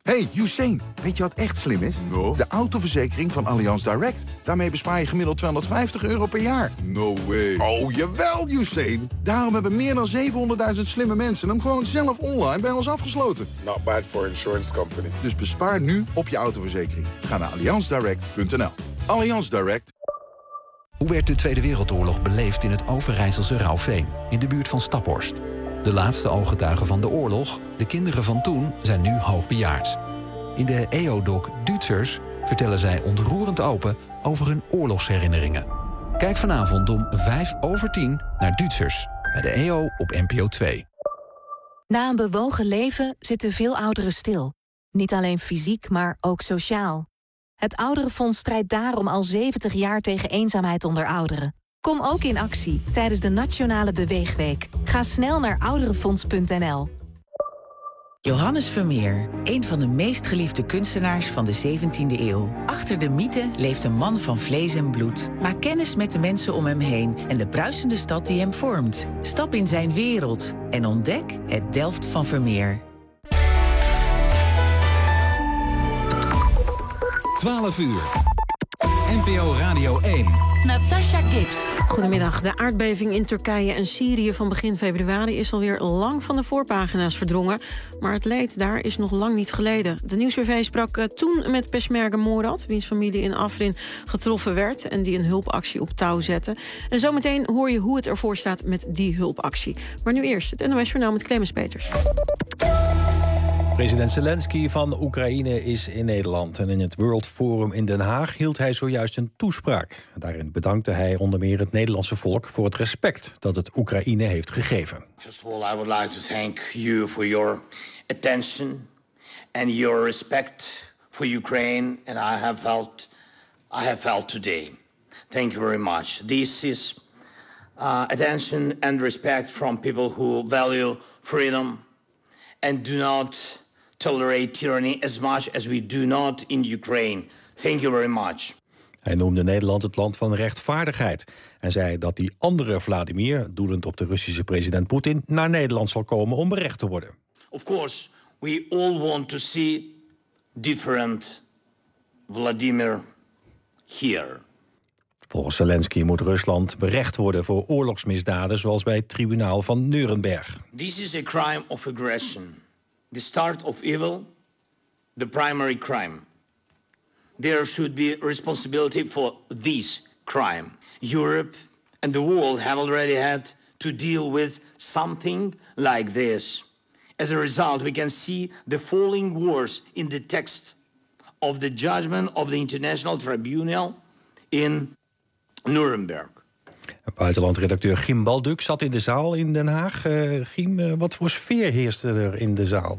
Hey, Usain, weet je wat echt slim is? No. De autoverzekering van Allianz Direct. Daarmee bespaar je gemiddeld €250 per jaar. No way. Oh, jawel, Usain. Daarom hebben meer dan 700.000 slimme mensen hem gewoon zelf online bij ons afgesloten. Not bad for insurance company. Dus bespaar nu op je autoverzekering. Ga naar allianzdirect.nl. Allianz Direct. Hoe werd de Tweede Wereldoorlog beleefd in het Overijsselse Rauwveen, in de buurt van Staphorst? De laatste ooggetuigen van de oorlog, de kinderen van toen, zijn nu hoogbejaard. In de EO-doc Duitsers vertellen zij ontroerend open over hun oorlogsherinneringen. Kijk vanavond om 9:55 naar Duitsers bij de EO op NPO 2. Na een bewogen leven zitten veel ouderen stil. Niet alleen fysiek, maar ook sociaal. Het Ouderenfonds strijdt daarom al 70 jaar tegen eenzaamheid onder ouderen. Kom ook in actie tijdens de Nationale Beweegweek. Ga snel naar ouderenfonds.nl. Johannes Vermeer, een van de meest geliefde kunstenaars van de 17e eeuw. Achter de mythe leeft een man van vlees en bloed. Maak kennis met de mensen om hem heen en de bruisende stad die hem vormt. Stap in zijn wereld en ontdek het Delft van Vermeer. 12 uur. NPO Radio 1. Natasha Gibbs. Goedemiddag. De aardbeving in Turkije en Syrië van begin februari is alweer lang van de voorpagina's verdrongen. Maar het leed daar is nog lang niet geleden. De Nieuwsbv sprak toen met Peshmerga Morad, wiens familie in Afrin getroffen werd en die een hulpactie op touw zette. En zometeen hoor je hoe het ervoor staat met die hulpactie. Maar nu eerst het NOS-journaal met Clemens Peters. President Zelensky van Oekraïne is in Nederland. En in het World Forum in Den Haag hield hij zojuist een toespraak. Daarin bedankte hij onder meer het Nederlandse volk voor het respect dat het Oekraïne heeft gegeven. First of all, I would like to thank you for your attention and your respect for Ukraine, and I have felt today. Thank you very much. This is attention and respect from people who value freedom and do not tolerate tyranny as much as we do not in Ukraine. Thank you very much. Hij noemde Nederland het land van rechtvaardigheid en zei dat die andere Vladimir, doelend op de Russische president Poetin, naar Nederland zal komen om berecht te worden. Of course, we all want to see different Vladimir here. Volgens Zelensky moet Rusland berecht worden voor oorlogsmisdaden zoals bij het tribunaal van Nuremberg. This is a crime of aggression. The start of evil, the primary crime. There should be responsibility for this crime. Europe and the world have already had to deal with something like this. As a result, we can see the following words in the text of the judgment of the International Tribunal in Nuremberg. Buitenlandredacteur Giem Balduk zat in de zaal in Den Haag. Giem, wat voor sfeer heerste er in de zaal?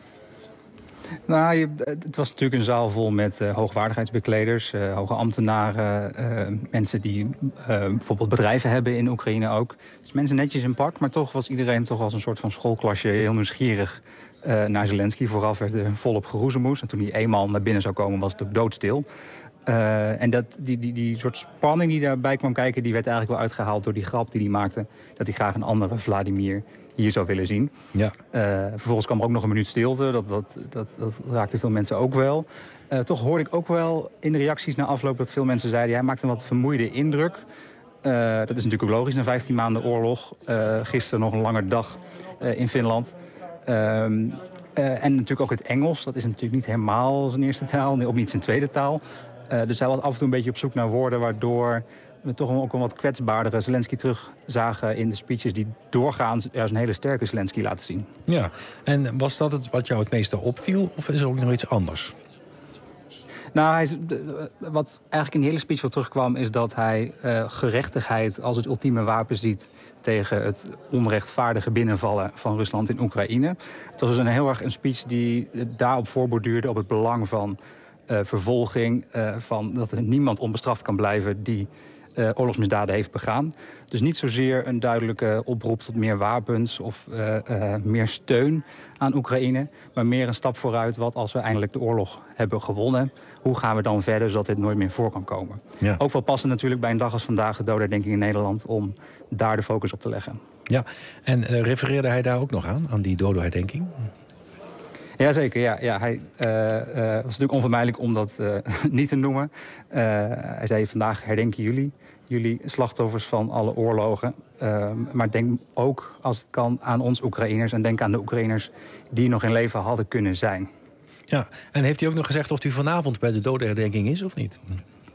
Nou, het was natuurlijk een zaal vol met hoogwaardigheidsbekleders, hoge ambtenaren, mensen die bijvoorbeeld bedrijven hebben in Oekraïne ook. Dus mensen netjes in pak, maar toch was iedereen toch als een soort van schoolklasje heel nieuwsgierig naar Zelensky. Vooraf werd er volop geroezemoes en toen hij eenmaal naar binnen zou komen was het ook doodstil. En die soort spanning die daarbij kwam kijken, die werd eigenlijk wel uitgehaald door die grap die hij maakte, dat hij graag een andere Vladimir hier zou willen zien. Ja. Vervolgens kwam er ook nog een minuut stilte. Dat raakte veel mensen ook wel. Toch hoorde ik ook wel in de reacties na afloop dat veel mensen zeiden, hij maakt een wat vermoeide indruk. Dat is natuurlijk ook logisch na 15 maanden oorlog. Gisteren nog een lange dag in Finland. En natuurlijk ook het Engels. Dat is natuurlijk niet helemaal zijn eerste taal, ook niet zijn tweede taal. Dus hij was af en toe een beetje op zoek naar woorden waardoor we toch ook een wat kwetsbaardere Zelensky terugzagen in de speeches die doorgaans juist een hele sterke Zelensky laten zien. Ja, en was dat het wat jou het meeste opviel of is er ook nog iets anders? Nou, wat eigenlijk in de hele speech wel terugkwam is dat hij gerechtigheid als het ultieme wapen ziet tegen het onrechtvaardige binnenvallen van Rusland in Oekraïne. Het was dus heel erg een speech die daarop voorborduurde op het belang van vervolging, van dat er niemand onbestraft kan blijven die oorlogsmisdaden heeft begaan. Dus niet zozeer een duidelijke oproep tot meer wapens of meer steun aan Oekraïne, maar meer een stap vooruit. Wat als we eindelijk de oorlog hebben gewonnen, hoe gaan we dan verder zodat dit nooit meer voor kan komen? Ja. Ook wel passend natuurlijk bij een dag als vandaag, de dodenherdenking in Nederland, om daar de focus op te leggen. Ja, en refereerde hij daar ook nog aan die dodenherdenking? Jazeker, ja. Hij was natuurlijk onvermijdelijk om dat niet te noemen. Hij zei vandaag herdenken jullie slachtoffers van alle oorlogen. Maar denk ook, als het kan, aan ons Oekraïners. En denk aan de Oekraïners die nog in leven hadden kunnen zijn. Ja, en heeft hij ook nog gezegd of hij vanavond bij de dodenherdenking is of niet?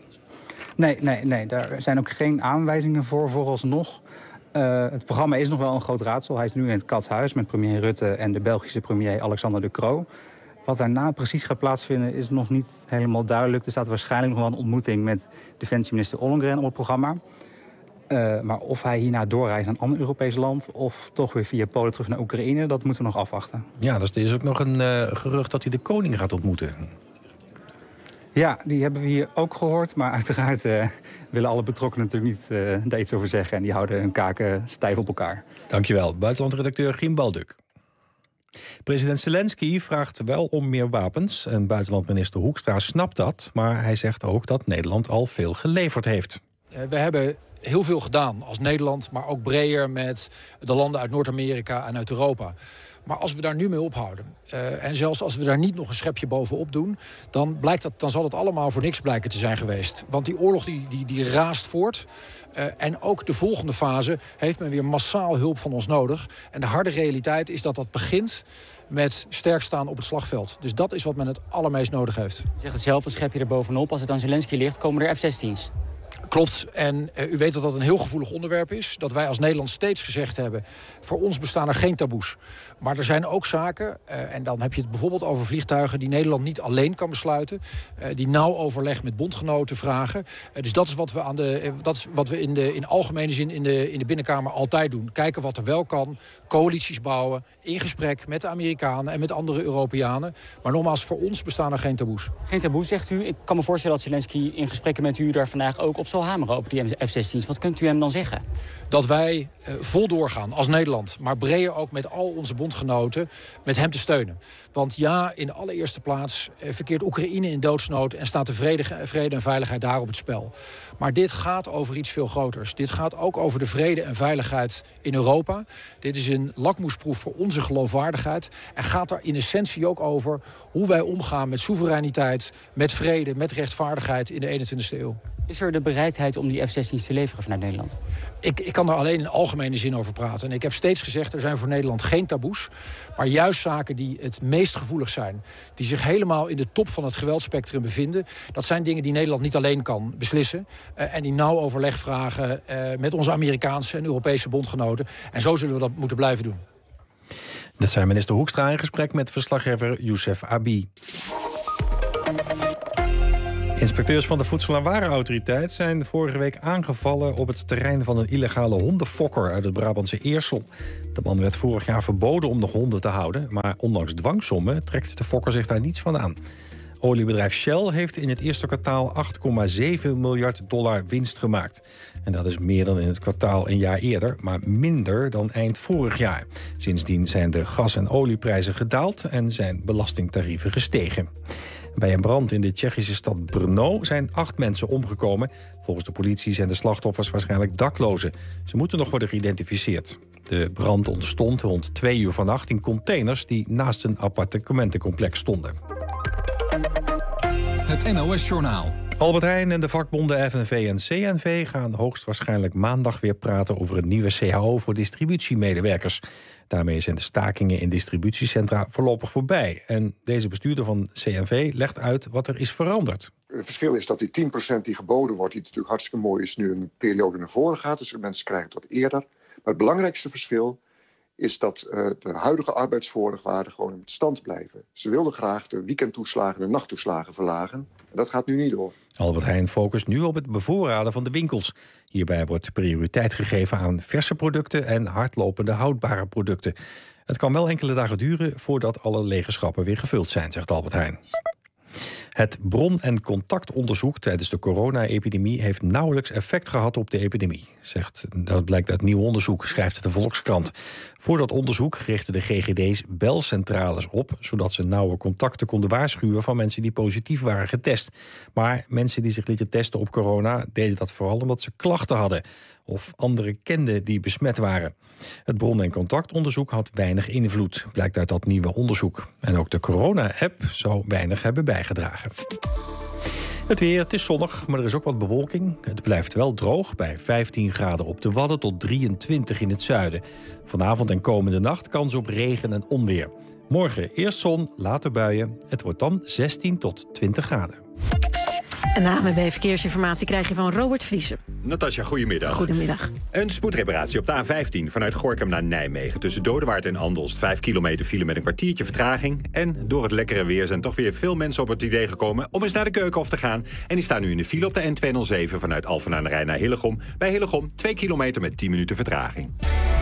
Nee. Daar zijn ook geen aanwijzingen voor vooralsnog. Het programma is nog wel een groot raadsel. Hij is nu in het Katshuis met premier Rutte en de Belgische premier Alexander De Croo. Wat daarna precies gaat plaatsvinden is nog niet helemaal duidelijk. Er staat waarschijnlijk nog wel een ontmoeting met defensieminister Ollongren op het programma. Maar of hij hierna doorreist naar een ander Europees land of toch weer via Polen terug naar Oekraïne, dat moeten we nog afwachten. Ja, dus er is ook nog een gerucht dat hij de koning gaat ontmoeten. Ja, die hebben we hier ook gehoord. Maar uiteraard willen alle betrokkenen natuurlijk niet daar iets over zeggen. En die houden hun kaken stijf op elkaar. Dankjewel, buitenlandredacteur Giem Balduk. President Zelensky vraagt wel om meer wapens. En buitenlandminister Hoekstra snapt dat. Maar hij zegt ook dat Nederland al veel geleverd heeft. We hebben heel veel gedaan als Nederland, maar ook breder met de landen uit Noord-Amerika en uit Europa. Maar als we daar nu mee ophouden, en zelfs als we daar niet nog een schepje bovenop doen, dan zal het allemaal voor niks blijken te zijn geweest. Want die oorlog die raast voort. En ook de volgende fase heeft men weer massaal hulp van ons nodig. En de harde realiteit is dat dat begint met sterk staan op het slagveld. Dus dat is wat men het allermeest nodig heeft. U zegt het zelf, een schepje er bovenop. Als het aan Zelensky ligt, komen er F-16's. Klopt. En u weet dat dat een heel gevoelig onderwerp is. Dat wij als Nederland steeds gezegd hebben, voor ons bestaan er geen taboes. Maar er zijn ook zaken, en dan heb je het bijvoorbeeld over vliegtuigen die Nederland niet alleen kan besluiten. Die nauw overleg met bondgenoten vragen. Dus dat is wat we in algemene zin in de Binnenkamer altijd doen. Kijken wat er wel kan, coalities bouwen, in gesprek met de Amerikanen en met andere Europeanen. Maar nogmaals, voor ons bestaan er geen taboes. Geen taboes, zegt u. Ik kan me voorstellen dat Zelensky in gesprekken met u daar vandaag ook op zal hameren op die F-16's. Wat kunt u hem dan zeggen? Dat wij vol doorgaan als Nederland, maar breder ook met al onze bondgenoten, met hem te steunen. Want ja, in de allereerste plaats verkeert Oekraïne in doodsnood en staat de vrede en veiligheid daar op het spel. Maar dit gaat over iets veel groters. Dit gaat ook over de vrede en veiligheid in Europa. Dit is een lakmoesproef voor onze geloofwaardigheid. En gaat daar in essentie ook over hoe wij omgaan met soevereiniteit, met vrede, met rechtvaardigheid in de 21e eeuw. Is er de bereidheid om die F-16's te leveren vanuit Nederland? Ik kan daar alleen in algemene zin over praten. En ik heb steeds gezegd, er zijn voor Nederland geen taboes. Maar juist zaken die het meest gevoelig zijn, die zich helemaal in de top van het geweldspectrum bevinden, dat zijn dingen die Nederland niet alleen kan beslissen. En die nauw overleg vragen met onze Amerikaanse en Europese bondgenoten. En zo zullen we dat moeten blijven doen. Dat zijn minister Hoekstra in gesprek met verslaggever Youssef Abi. Inspecteurs van de Voedsel- en Warenautoriteit zijn vorige week aangevallen op het terrein van een illegale hondenfokker uit het Brabantse Eersel. De man werd vorig jaar verboden om nog honden te houden, maar ondanks dwangsommen trekt de fokker zich daar niets van aan. Oliebedrijf Shell heeft in het eerste kwartaal $8,7 miljard winst gemaakt. En dat is meer dan in het kwartaal een jaar eerder, maar minder dan eind vorig jaar. Sindsdien zijn de gas- en olieprijzen gedaald en zijn belastingtarieven gestegen. Bij een brand in de Tsjechische stad Brno zijn 8 mensen omgekomen. Volgens de politie zijn de slachtoffers waarschijnlijk daklozen. Ze moeten nog worden geïdentificeerd. De brand ontstond rond 2 uur vannacht in containers die naast een appartementencomplex stonden. Het NOS-journaal. Albert Heijn en de vakbonden FNV en CNV gaan hoogstwaarschijnlijk maandag weer praten over een nieuwe CAO voor distributiemedewerkers. Daarmee zijn de stakingen in distributiecentra voorlopig voorbij. En deze bestuurder van CNV legt uit wat er is veranderd. Het verschil is dat die 10% die geboden wordt, die natuurlijk hartstikke mooi is, nu een periode naar voren gaat. Dus de mensen krijgen het wat eerder. Maar het belangrijkste verschil is dat de huidige arbeidsvoorwaarden gewoon in stand blijven. Ze wilden graag de weekendtoeslagen en de nachttoeslagen verlagen. En dat gaat nu niet door. Albert Heijn focust nu op het bevoorraden van de winkels. Hierbij wordt prioriteit gegeven aan verse producten en hardlopende houdbare producten. Het kan wel enkele dagen duren voordat alle lege schappen weer gevuld zijn, zegt Albert Heijn. Het bron- en contactonderzoek tijdens de corona-epidemie heeft nauwelijks effect gehad op de epidemie. Dat blijkt uit nieuw onderzoek, schrijft de Volkskrant. Voor dat onderzoek richten de GGD's belcentrales op, zodat ze nauwe contacten konden waarschuwen van mensen die positief waren getest. Maar mensen die zich lieten testen op corona deden dat vooral omdat ze klachten hadden. of anderen kenden die besmet waren. Het bron- en contactonderzoek had weinig invloed, blijkt uit dat nieuwe onderzoek. En ook de corona-app zou weinig hebben bijgedragen. Het weer, het is zonnig, maar er is ook wat bewolking. Het blijft wel droog, bij 15 graden op de Wadden tot 23 in het zuiden. Vanavond en komende nacht kans op regen en onweer. Morgen eerst zon, later buien. Het wordt dan 16 tot 20 graden. En de ANWB Verkeersinformatie krijg je van Robert Vriezen. Natasja, goedemiddag. Goedemiddag. Een spoedreparatie op de A15 vanuit Gorinchem naar Nijmegen. Tussen Dodewaard en Andelst 5 kilometer file met een kwartiertje vertraging. En door het lekkere weer zijn toch weer veel mensen op het idee gekomen om eens naar de Keukenhof te gaan. En die staan nu in de file op de N207 vanuit Alphen aan de Rijn naar Hillegom. Bij Hillegom 2 kilometer met 10 minuten vertraging.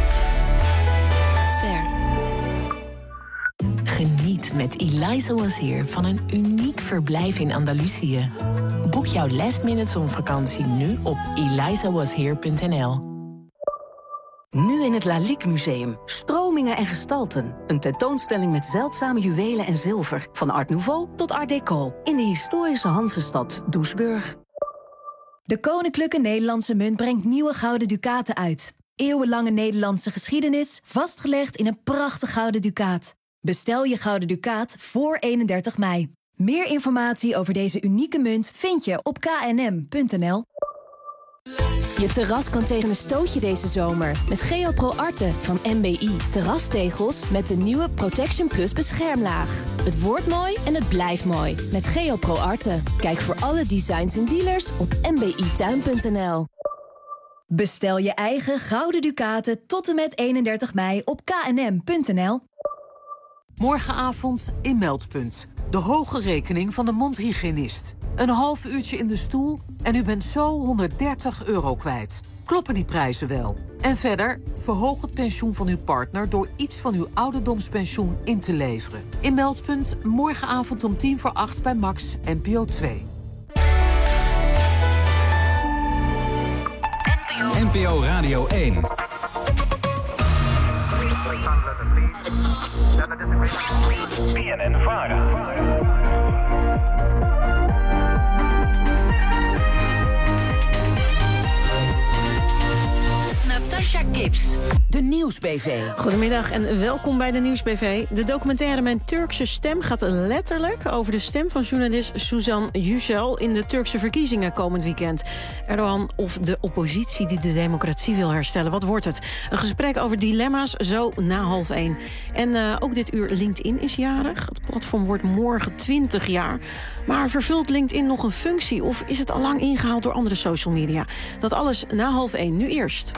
Geniet met Eliza Was Here van een uniek verblijf in Andalusië. Boek jouw last-minute zonvakantie nu op elizawashere.nl. Nu in het Lalique Museum. Stromingen en gestalten. Een tentoonstelling met zeldzame juwelen en zilver. Van Art Nouveau tot Art Deco. In de historische Hansestad Doesburg. De Koninklijke Nederlandse Munt brengt nieuwe gouden ducaten uit. Eeuwenlange Nederlandse geschiedenis, vastgelegd in een prachtig gouden ducaat. Bestel je gouden ducaat voor 31 mei. Meer informatie over deze unieke munt vind je op knm.nl. Je terras kan tegen een stootje deze zomer met Geopro Arte van MBI. Terrastegels met de nieuwe Protection Plus beschermlaag. Het wordt mooi en het blijft mooi met Geopro Arte. Kijk voor alle designs en dealers op mbituin.nl. Bestel je eigen gouden ducaten tot en met 31 mei op knm.nl. Morgenavond in Meldpunt. De hoge rekening van de mondhygiënist. Een half uurtje in de stoel en u bent zo €130 kwijt. Kloppen die prijzen wel? En verder, verhoog het pensioen van uw partner door iets van uw ouderdomspensioen in te leveren. In Meldpunt, morgenavond om 7:50 bij Max, NPO 2. NPO Radio 1. BNN-VARA. Natasha Gibbs. De Nieuwsbv. Goedemiddag en welkom bij de Nieuwsbv. De documentaire Mijn Turkse Stem gaat letterlijk over de stem van journalist Suzan Yücel in de Turkse verkiezingen komend weekend. Erdogan of de oppositie die de democratie wil herstellen. Wat wordt het? Een gesprek over dilemma's zo na 12:30. En ook dit uur LinkedIn is jarig. Het platform wordt morgen 20 jaar. Maar vervult LinkedIn nog een functie of is het al lang ingehaald door andere social media? Dat alles na 12:30. Nu eerst.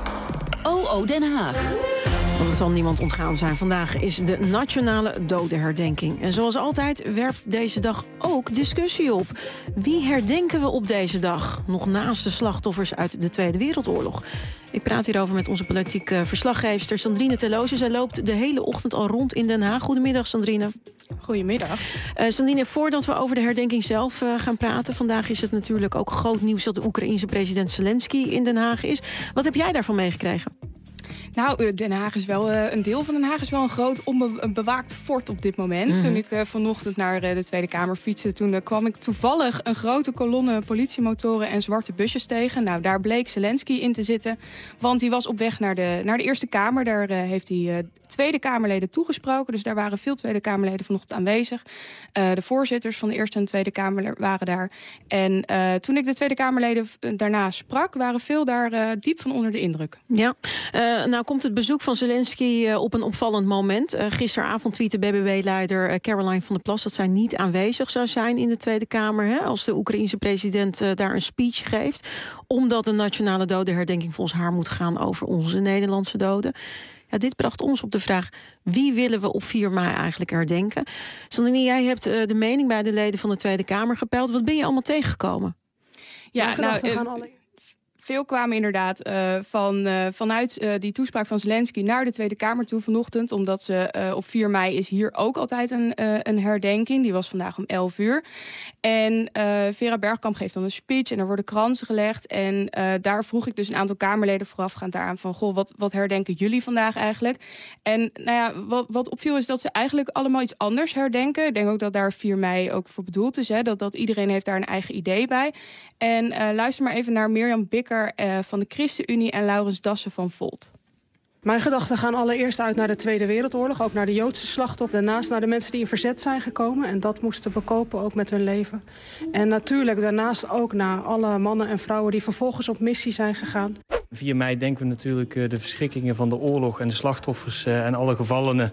OO Den Haag. Want het zal niemand ontgaan zijn. Vandaag is de Nationale Dodenherdenking. En zoals altijd werpt deze dag ook discussie op. Wie herdenken we op deze dag? Nog naast de slachtoffers uit de Tweede Wereldoorlog. Ik praat hierover met onze politieke verslaggeefster Sandrine Terloosen. Zij loopt de hele ochtend al rond in Den Haag. Goedemiddag, Sandrine. Goedemiddag. Sandrine, voordat we over de herdenking zelf gaan praten. Vandaag is het natuurlijk ook groot nieuws dat de Oekraïense president Zelensky in Den Haag is. Wat heb jij daarvan meegekregen? Nou, Den Haag is wel een deel van Den Haag is wel een groot onbewaakt fort op dit moment. Mm-hmm. Toen ik vanochtend naar de Tweede Kamer fietste, toen kwam ik toevallig een grote kolonne politiemotoren en zwarte busjes tegen. Nou, daar bleek Zelensky in te zitten, want hij was op weg naar de Eerste Kamer. Daar heeft hij Tweede Kamerleden toegesproken, dus daar waren veel Tweede Kamerleden vanochtend aanwezig. De voorzitters van de Eerste en Tweede Kamer waren daar. En toen ik de Tweede Kamerleden daarna sprak, waren veel daar diep van onder de indruk. Ja, nou komt het bezoek van Zelensky op een opvallend moment. Gisteravond tweette BBB-leider Caroline van der Plas dat zij niet aanwezig zou zijn in de Tweede Kamer als de Oekraïense president daar een speech geeft. Omdat de nationale dodenherdenking volgens haar moet gaan over onze Nederlandse doden. Ja, dit bracht ons op de vraag, wie willen we op 4 mei eigenlijk herdenken? Sandrine, jij hebt de mening bij de leden van de Tweede Kamer gepeild. Wat ben je allemaal tegengekomen? Ja, veel kwamen inderdaad vanuit die toespraak van Zelensky naar de Tweede Kamer toe vanochtend. Omdat ze op 4 mei is hier ook altijd een herdenking. Die was vandaag om 11 uur. En Vera Bergkamp geeft dan een speech en er worden kransen gelegd. En daar vroeg ik dus een aantal Kamerleden voorafgaand daaraan van, goh, wat herdenken jullie vandaag eigenlijk? En nou ja, wat opviel is dat ze eigenlijk allemaal iets anders herdenken. Ik denk ook dat daar 4 mei ook voor bedoeld is. Hè? Dat iedereen heeft daar een eigen idee bij. En luister maar even naar Mirjam Bikker Bikker van de ChristenUnie en Laurens Dassen van Volt. Mijn gedachten gaan allereerst uit naar de Tweede Wereldoorlog. Ook naar de Joodse slachtoffers. Daarnaast naar de mensen die in verzet zijn gekomen. En dat moesten bekopen, ook met hun leven. En natuurlijk daarnaast ook naar alle mannen en vrouwen die vervolgens op missie zijn gegaan. 4 mei denken we natuurlijk de verschrikkingen van de oorlog en de slachtoffers en alle gevallenen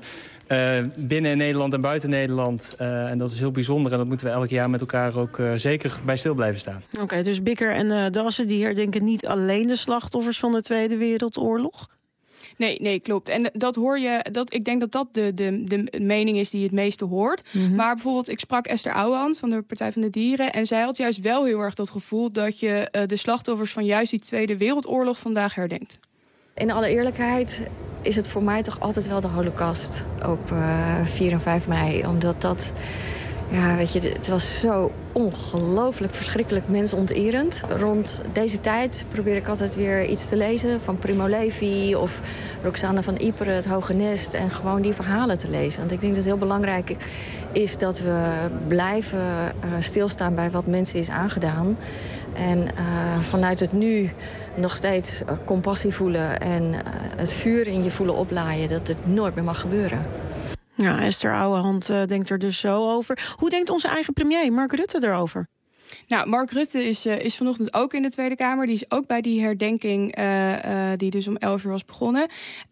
binnen Nederland en buiten Nederland. En dat is heel bijzonder en dat moeten we elk jaar met elkaar ook zeker bij stil blijven staan. Oké, dus Bikker en Dassen die herdenken niet alleen de slachtoffers van de Tweede Wereldoorlog? Nee, klopt. En dat hoor je. Ik denk dat de mening is die je het meeste hoort. Mm-hmm. Maar bijvoorbeeld, ik sprak Esther Ouwehand van de Partij van de Dieren. En zij had juist wel heel erg dat gevoel dat je de slachtoffers van juist die Tweede Wereldoorlog vandaag herdenkt. In alle eerlijkheid is het voor mij toch altijd wel de Holocaust op 4 en 5 mei. Omdat dat... Ja, weet je, het was zo ongelooflijk verschrikkelijk mensonterend. Rond deze tijd probeer ik altijd weer iets te lezen van Primo Levi of Roxane van Ypres, Het Hoge Nest, en gewoon die verhalen te lezen. Want ik denk dat het heel belangrijk is dat we blijven stilstaan bij wat mensen is aangedaan. En vanuit het nu nog steeds compassie voelen en het vuur in je voelen oplaaien, dat het nooit meer mag gebeuren. Ja, Esther Ouwehand denkt er dus zo over. Hoe denkt onze eigen premier, Mark Rutte, erover? Nou, Mark Rutte is vanochtend ook in de Tweede Kamer. Die is ook bij die herdenking die dus om 11 uur was begonnen.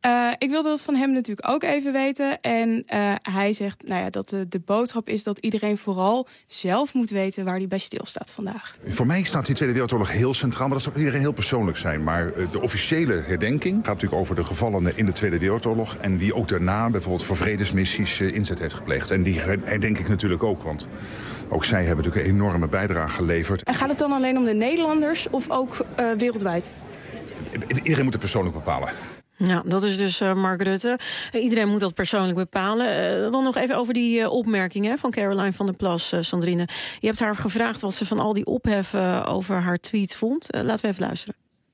Ik wilde dat van hem natuurlijk ook even weten. En hij zegt dat de boodschap is dat iedereen vooral zelf moet weten waar hij bij stilstaat vandaag. Voor mij staat die Tweede Wereldoorlog heel centraal, maar dat zal voor iedereen heel persoonlijk zijn. Maar de officiële herdenking gaat natuurlijk over de gevallenen in de Tweede Wereldoorlog en die ook daarna bijvoorbeeld voor vredesmissies inzet heeft gepleegd. En die herdenk ik natuurlijk ook, want ook zij hebben natuurlijk een enorme bijdrage geleverd. En gaat het dan alleen om de Nederlanders of ook wereldwijd? Iedereen moet het persoonlijk bepalen. Ja, dat is dus Mark Rutte. Iedereen moet dat persoonlijk bepalen. Dan nog even over die opmerkingen van Caroline van der Plas, Sandrine. Je hebt haar gevraagd wat ze van al die ophef over haar tweet vond. Laten we even luisteren.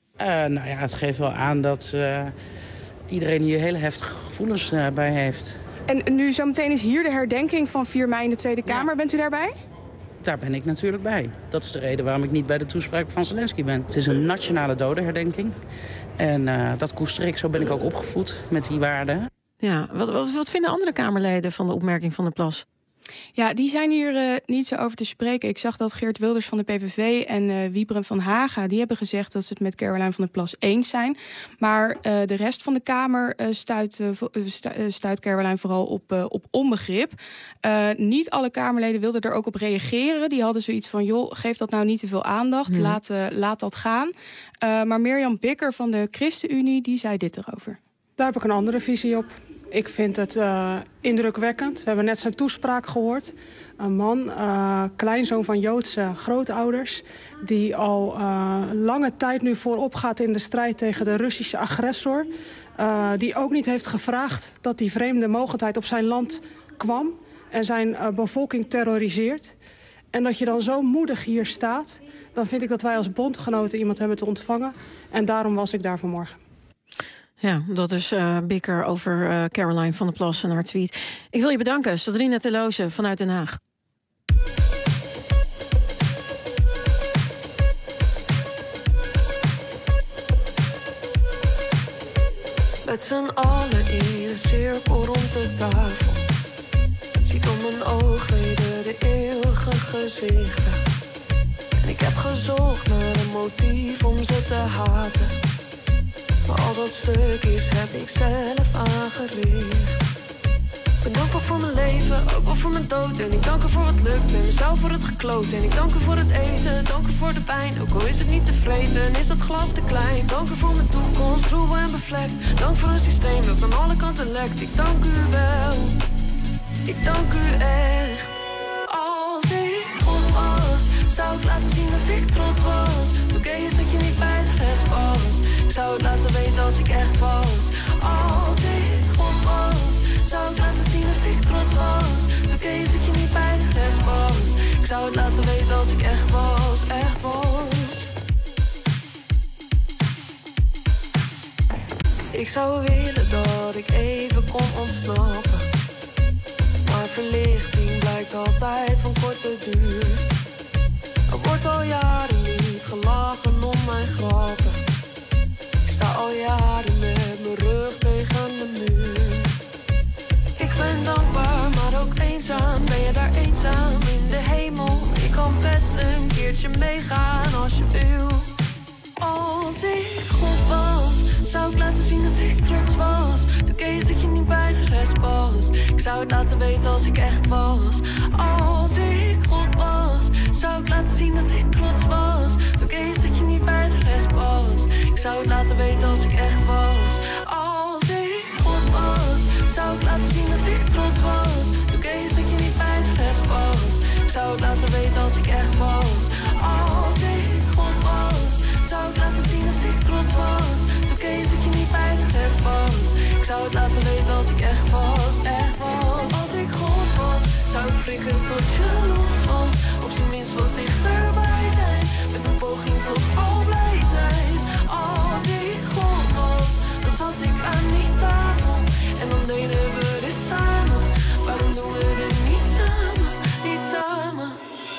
Het geeft wel aan dat iedereen hier hele heftige gevoelens bij heeft. En nu zometeen is hier de herdenking van 4 mei in de Tweede Kamer. Ja. Bent u daarbij? Daar ben ik natuurlijk bij. Dat is de reden waarom ik niet bij de toespraak van Zelensky ben. Het is een nationale dodenherdenking. En dat koester ik. Zo ben ik ook opgevoed met die waarden. Ja, wat vinden andere Kamerleden van de opmerking van der Plas? Ja, die zijn hier niet zo over te spreken. Ik zag dat Geert Wilders van de PVV en Wiebren van Haga, die hebben gezegd dat ze het met Caroline van der Plas eens zijn. Maar de rest van de Kamer stuit Caroline vooral op onbegrip. Niet alle Kamerleden wilden er ook op reageren. Die hadden zoiets van, joh, geef dat nou niet te veel aandacht. Laat dat gaan. Maar Mirjam Bikker van de ChristenUnie, die zei dit erover. Daar heb ik een andere visie op. Ik vind het indrukwekkend. We hebben net zijn toespraak gehoord. Een man, kleinzoon van Joodse grootouders, die al lange tijd nu voorop gaat in de strijd tegen de Russische agressor. Die ook niet heeft gevraagd dat die vreemde mogendheid op zijn land kwam en zijn bevolking terroriseert. En dat je dan zo moedig hier staat, dan vind ik dat wij als bondgenoten iemand hebben te ontvangen. En daarom was ik daar vanmorgen. Ja, dat is Bikker over Caroline van der Plas en haar tweet. Ik wil je bedanken, Sandrine Terloze vanuit Den Haag. Met z'n allen in een cirkel rond de tafel. Zie door mijn oogleden de eeuwige gezichten. En ik heb gezocht naar een motief om ze te haten. Maar al dat stukjes heb ik zelf aangericht. Ik ben dankbaar voor mijn leven, ook wel voor mijn dood. En ik dank er voor wat lukt en mezelf voor het gekloot. En ik dank er voor het eten, dank er voor de pijn. Ook al is het niet tevreden en is dat glas te klein. Dank er voor mijn toekomst, ruw en bevlekt. Dank voor een systeem dat aan alle kanten lekt. Ik dank u wel, ik dank u echt. Als ik God was, zou ik laten zien dat ik trots was. Toen kees dat je niet bij de rest was. Ik zou het laten weten als ik echt was. Als ik God was, zou ik laten zien dat ik trots was. Toen kees dat je niet bij de rest was. Ik zou het laten weten als ik echt was, echt was. Ik zou willen dat ik even kon ontsnappen. Maar verlichting blijkt altijd van korte duur. Er wordt al jaren niet gelachen om mijn grappen. Ik sta al jaren met mijn rug tegen de muur. Ik ben dankbaar, maar ook eenzaam. Ben je daar eenzaam in de hemel? Ik kan best een keertje meegaan als je wil. Als ik God was, zou ik laten zien dat ik trots was. Toen kees dat je niet bij de rest was. Ik zou het laten weten als ik echt was. Als ik God was, zou ik laten zien dat ik trots was. Toen kees dat je niet bij de rest was. Ik zou het laten weten als ik echt was. Als ik God was, zou ik laten zien dat ik trots was. Toen kees dat je niet bij de rest was. Ik zou het laten weten als ik echt was. Als ik God was, zou ik laten zien dat ik trots was. Toen kees dat je niet bij de rest was. Ik zou het laten weten als ik echt was, echt was. Als ik God was, zou ik frikken tot je los was. Op zijn minst wat dichterbij zijn. Met een poging tot al blij zijn. Als ik God was, dan zat ik aan die tafel. En dan deden we dit samen. Waarom doen we dit niet samen, niet samen?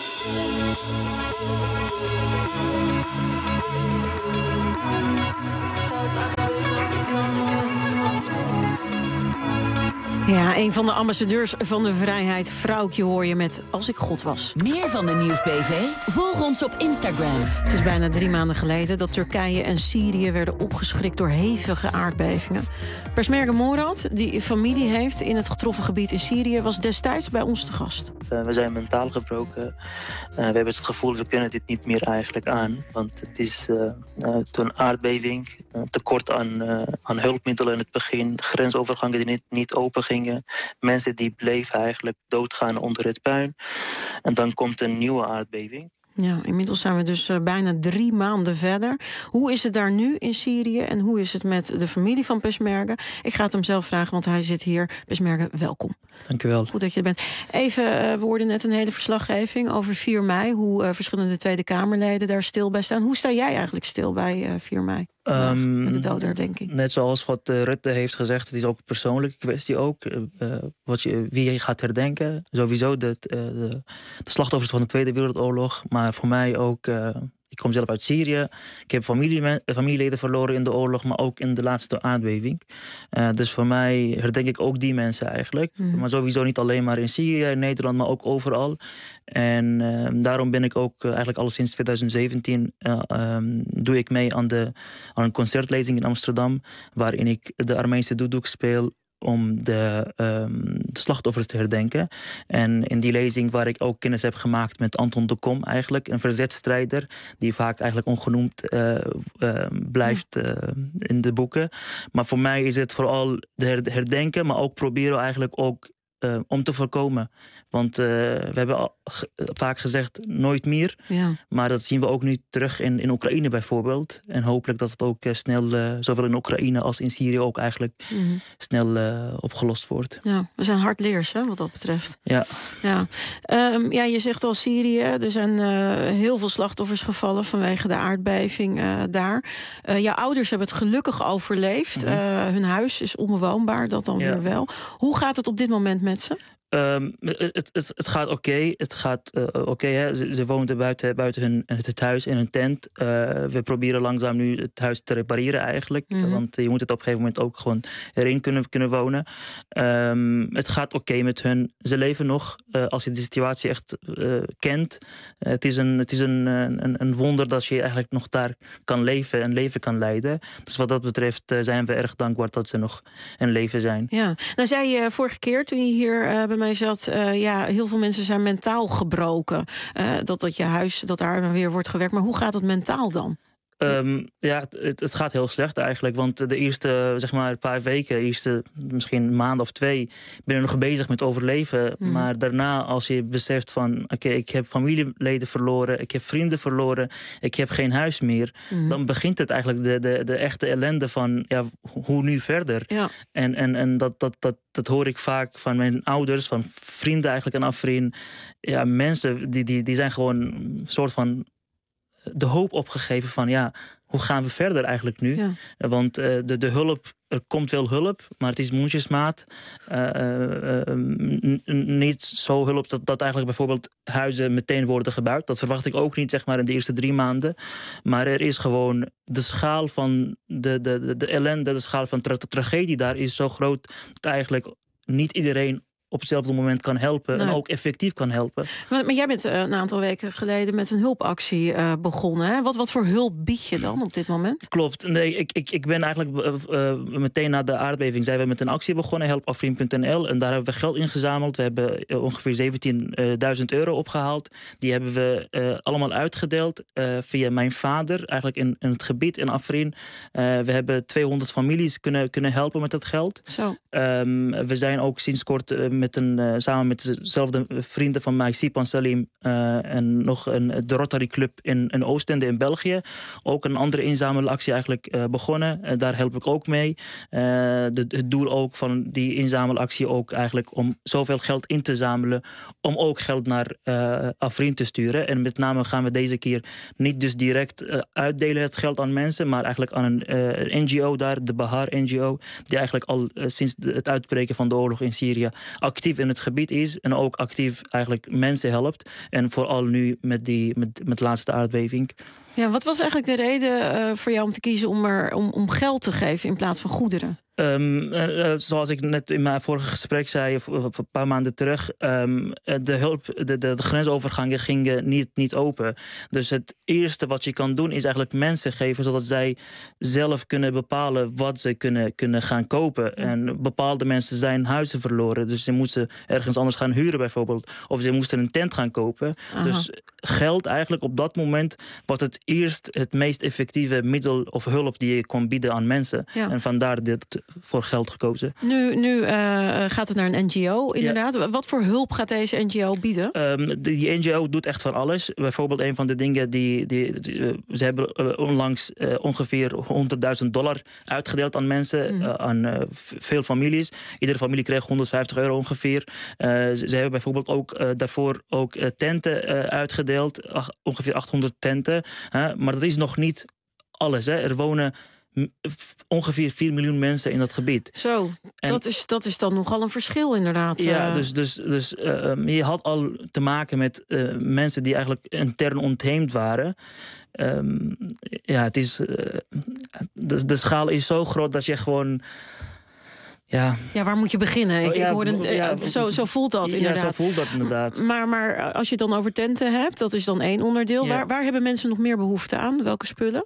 Ja, een van de ambassadeurs van de vrijheid, Vrouwtje, hoor je met Als ik God was. Meer van de Nieuwsbv? Volg ons op Instagram. Het is bijna 3 maanden geleden dat Turkije en Syrië werden opgeschrikt door hevige aardbevingen. Peshmerga Morad, die familie heeft in het getroffen gebied in Syrië, was destijds bij ons te gast. We zijn mentaal gebroken. We hebben het gevoel, we kunnen dit niet meer eigenlijk aan. Want het is door een aardbeving, tekort aan hulpmiddelen in het begin, grensovergangen die niet open gingen. Mensen die bleven eigenlijk doodgaan onder het puin. En dan komt een nieuwe aardbeving. Ja, inmiddels zijn we dus bijna 3 maanden verder. Hoe is het daar nu in Syrië en hoe is het met de familie van Peshmerga? Ik ga het hem zelf vragen, want hij zit hier. Peshmerga, welkom. Dank u wel. Goed dat je er bent. Even, we hoorden net een hele verslaggeving over 4 mei... hoe verschillende Tweede Kamerleden daar stil bij staan. Hoe sta jij eigenlijk stil bij 4 mei? Met de dodenherdenking. Net zoals wat Rutte heeft gezegd, het is ook een persoonlijke kwestie ook. Wie je gaat herdenken. Sowieso de slachtoffers van de Tweede Wereldoorlog. Maar voor mij ook, ik kom zelf uit Syrië. Ik heb familieleden verloren in de oorlog, maar ook in de laatste aardbeving. Dus voor mij herdenk ik ook die mensen eigenlijk. Mm. Maar sowieso niet alleen maar in Syrië, in Nederland, maar ook overal. En daarom ben ik ook eigenlijk al sinds 2017 doe ik mee aan een concertlezing in Amsterdam, waarin ik de Armeense doedoek speel om de slachtoffers te herdenken. En in die lezing waar ik ook kennis heb gemaakt met Anton de Kom eigenlijk, een verzetstrijder die vaak eigenlijk ongenoemd blijft in de boeken. Maar voor mij is het vooral de herdenken, maar ook proberen eigenlijk ook om te voorkomen. Want we hebben al vaak gezegd nooit meer. Ja. Maar dat zien we ook nu terug in Oekraïne bijvoorbeeld. En hopelijk dat het ook snel, zowel in Oekraïne als in Syrië ook eigenlijk snel opgelost wordt. Ja, we zijn hardleers wat dat betreft. Ja. Ja, je zegt al Syrië, er zijn heel veel slachtoffers gevallen vanwege de aardbeving daar. Jouw ouders hebben het gelukkig overleefd. Hun huis is onbewoonbaar, dat dan weer wel. Hoe gaat het op dit moment met ze? Het gaat oké. Het gaat oké. Ze woonden buiten het huis in een tent. We proberen langzaam nu het huis te repareren eigenlijk. Want je moet het op een gegeven moment ook gewoon erin kunnen wonen. Het gaat oké met hun. Ze leven nog. Als je de situatie echt kent. Het is een wonder dat je eigenlijk nog daar kan leven en leven kan leiden. Dus wat dat betreft zijn we erg dankbaar dat ze nog in leven zijn. Ja. Nou zei je vorige keer toen je hier bij mij zat, heel veel mensen zijn mentaal gebroken. Dat je huis, dat daar weer wordt gewerkt. Maar hoe gaat het mentaal dan? Het gaat heel slecht eigenlijk. Want de eerste paar weken, misschien een maand of 2... ben je nog bezig met overleven. Maar daarna, als je beseft van oké, ik heb familieleden verloren, ik heb vrienden verloren, ik heb geen huis meer, dan begint het eigenlijk de echte ellende van hoe nu verder. Ja. En dat hoor ik vaak van mijn ouders, van vrienden eigenlijk en afvrienden. Ja, mensen die zijn gewoon een soort van de hoop opgegeven van hoe gaan we verder eigenlijk nu? Ja. Want de hulp, er komt wel hulp, maar het is mondjesmaat. Niet zo hulp dat eigenlijk bijvoorbeeld huizen meteen worden gebouwd. Dat verwacht ik ook niet, zeg maar, in de eerste 3 maanden. Maar er is gewoon de schaal van de ellende, de schaal van de tragedie daar is zo groot dat eigenlijk niet iedereen op hetzelfde moment kan helpen en ook effectief kan helpen. Maar jij bent een aantal weken geleden met een hulpactie begonnen. Hè? Wat voor hulp bied je dan op dit moment? Klopt. Nee, ik ben eigenlijk meteen na de aardbeving zijn we met een actie begonnen, helpafrin.nl. En daar hebben we geld ingezameld. We hebben ongeveer €17.000 opgehaald. Die hebben we allemaal uitgedeeld via mijn vader, eigenlijk in het gebied in Afrin. We hebben 200 families kunnen helpen met dat geld. Zo. We zijn ook sinds kort samen met dezelfde vrienden van mij, Sipan Salim, en nog de Rotary Club in Oostende in België, ook een andere inzamelactie eigenlijk begonnen. Daar help ik ook mee. Het doel ook van die inzamelactie ook eigenlijk om zoveel geld in te zamelen, om ook geld naar Afrin te sturen. En met name gaan we deze keer niet dus direct uitdelen het geld aan mensen, maar eigenlijk aan een NGO daar, de Bahar NGO, die eigenlijk al sinds het uitbreken van de oorlog in Syrië actief in het gebied is en ook actief eigenlijk mensen helpt. En vooral nu met de laatste aardbeving. Ja, wat was eigenlijk de reden voor jou om te kiezen om geld te geven in plaats van goederen? Zoals ik net in mijn vorige gesprek zei, of een paar maanden terug, de grensovergangen gingen niet open. Dus het eerste wat je kan doen is eigenlijk mensen geven, zodat zij zelf kunnen bepalen wat ze kunnen gaan kopen. En bepaalde mensen zijn huizen verloren, dus ze moesten ergens anders gaan huren bijvoorbeeld. Of ze moesten een tent gaan kopen. Aha. Dus geld eigenlijk op dat moment was het meest effectieve middel of hulp die je kon bieden aan mensen. Ja. En vandaar dit voor geld gekozen. Nu gaat het naar een NGO, inderdaad. Ja. Wat voor hulp gaat deze NGO bieden? Die NGO doet echt van alles. Bijvoorbeeld een van de dingen ze hebben onlangs ongeveer $100.000 uitgedeeld aan mensen, aan veel families. Iedere familie kreeg €150 ongeveer. Ze hebben bijvoorbeeld ook daarvoor ook tenten uitgedeeld, ongeveer 800 tenten. Maar dat is nog niet alles. Hè. Er wonen ongeveer 4 miljoen mensen in dat gebied. Zo, dat is dan nogal een verschil inderdaad. Ja, dus je had al te maken met mensen die eigenlijk intern ontheemd waren. Het is de schaal is zo groot dat je gewoon... Ja, waar moet je beginnen? Zo voelt dat inderdaad. Ja, zo voelt dat inderdaad. Maar als je het dan over tenten hebt, dat is dan één onderdeel. Ja. Waar hebben mensen nog meer behoefte aan? Welke spullen?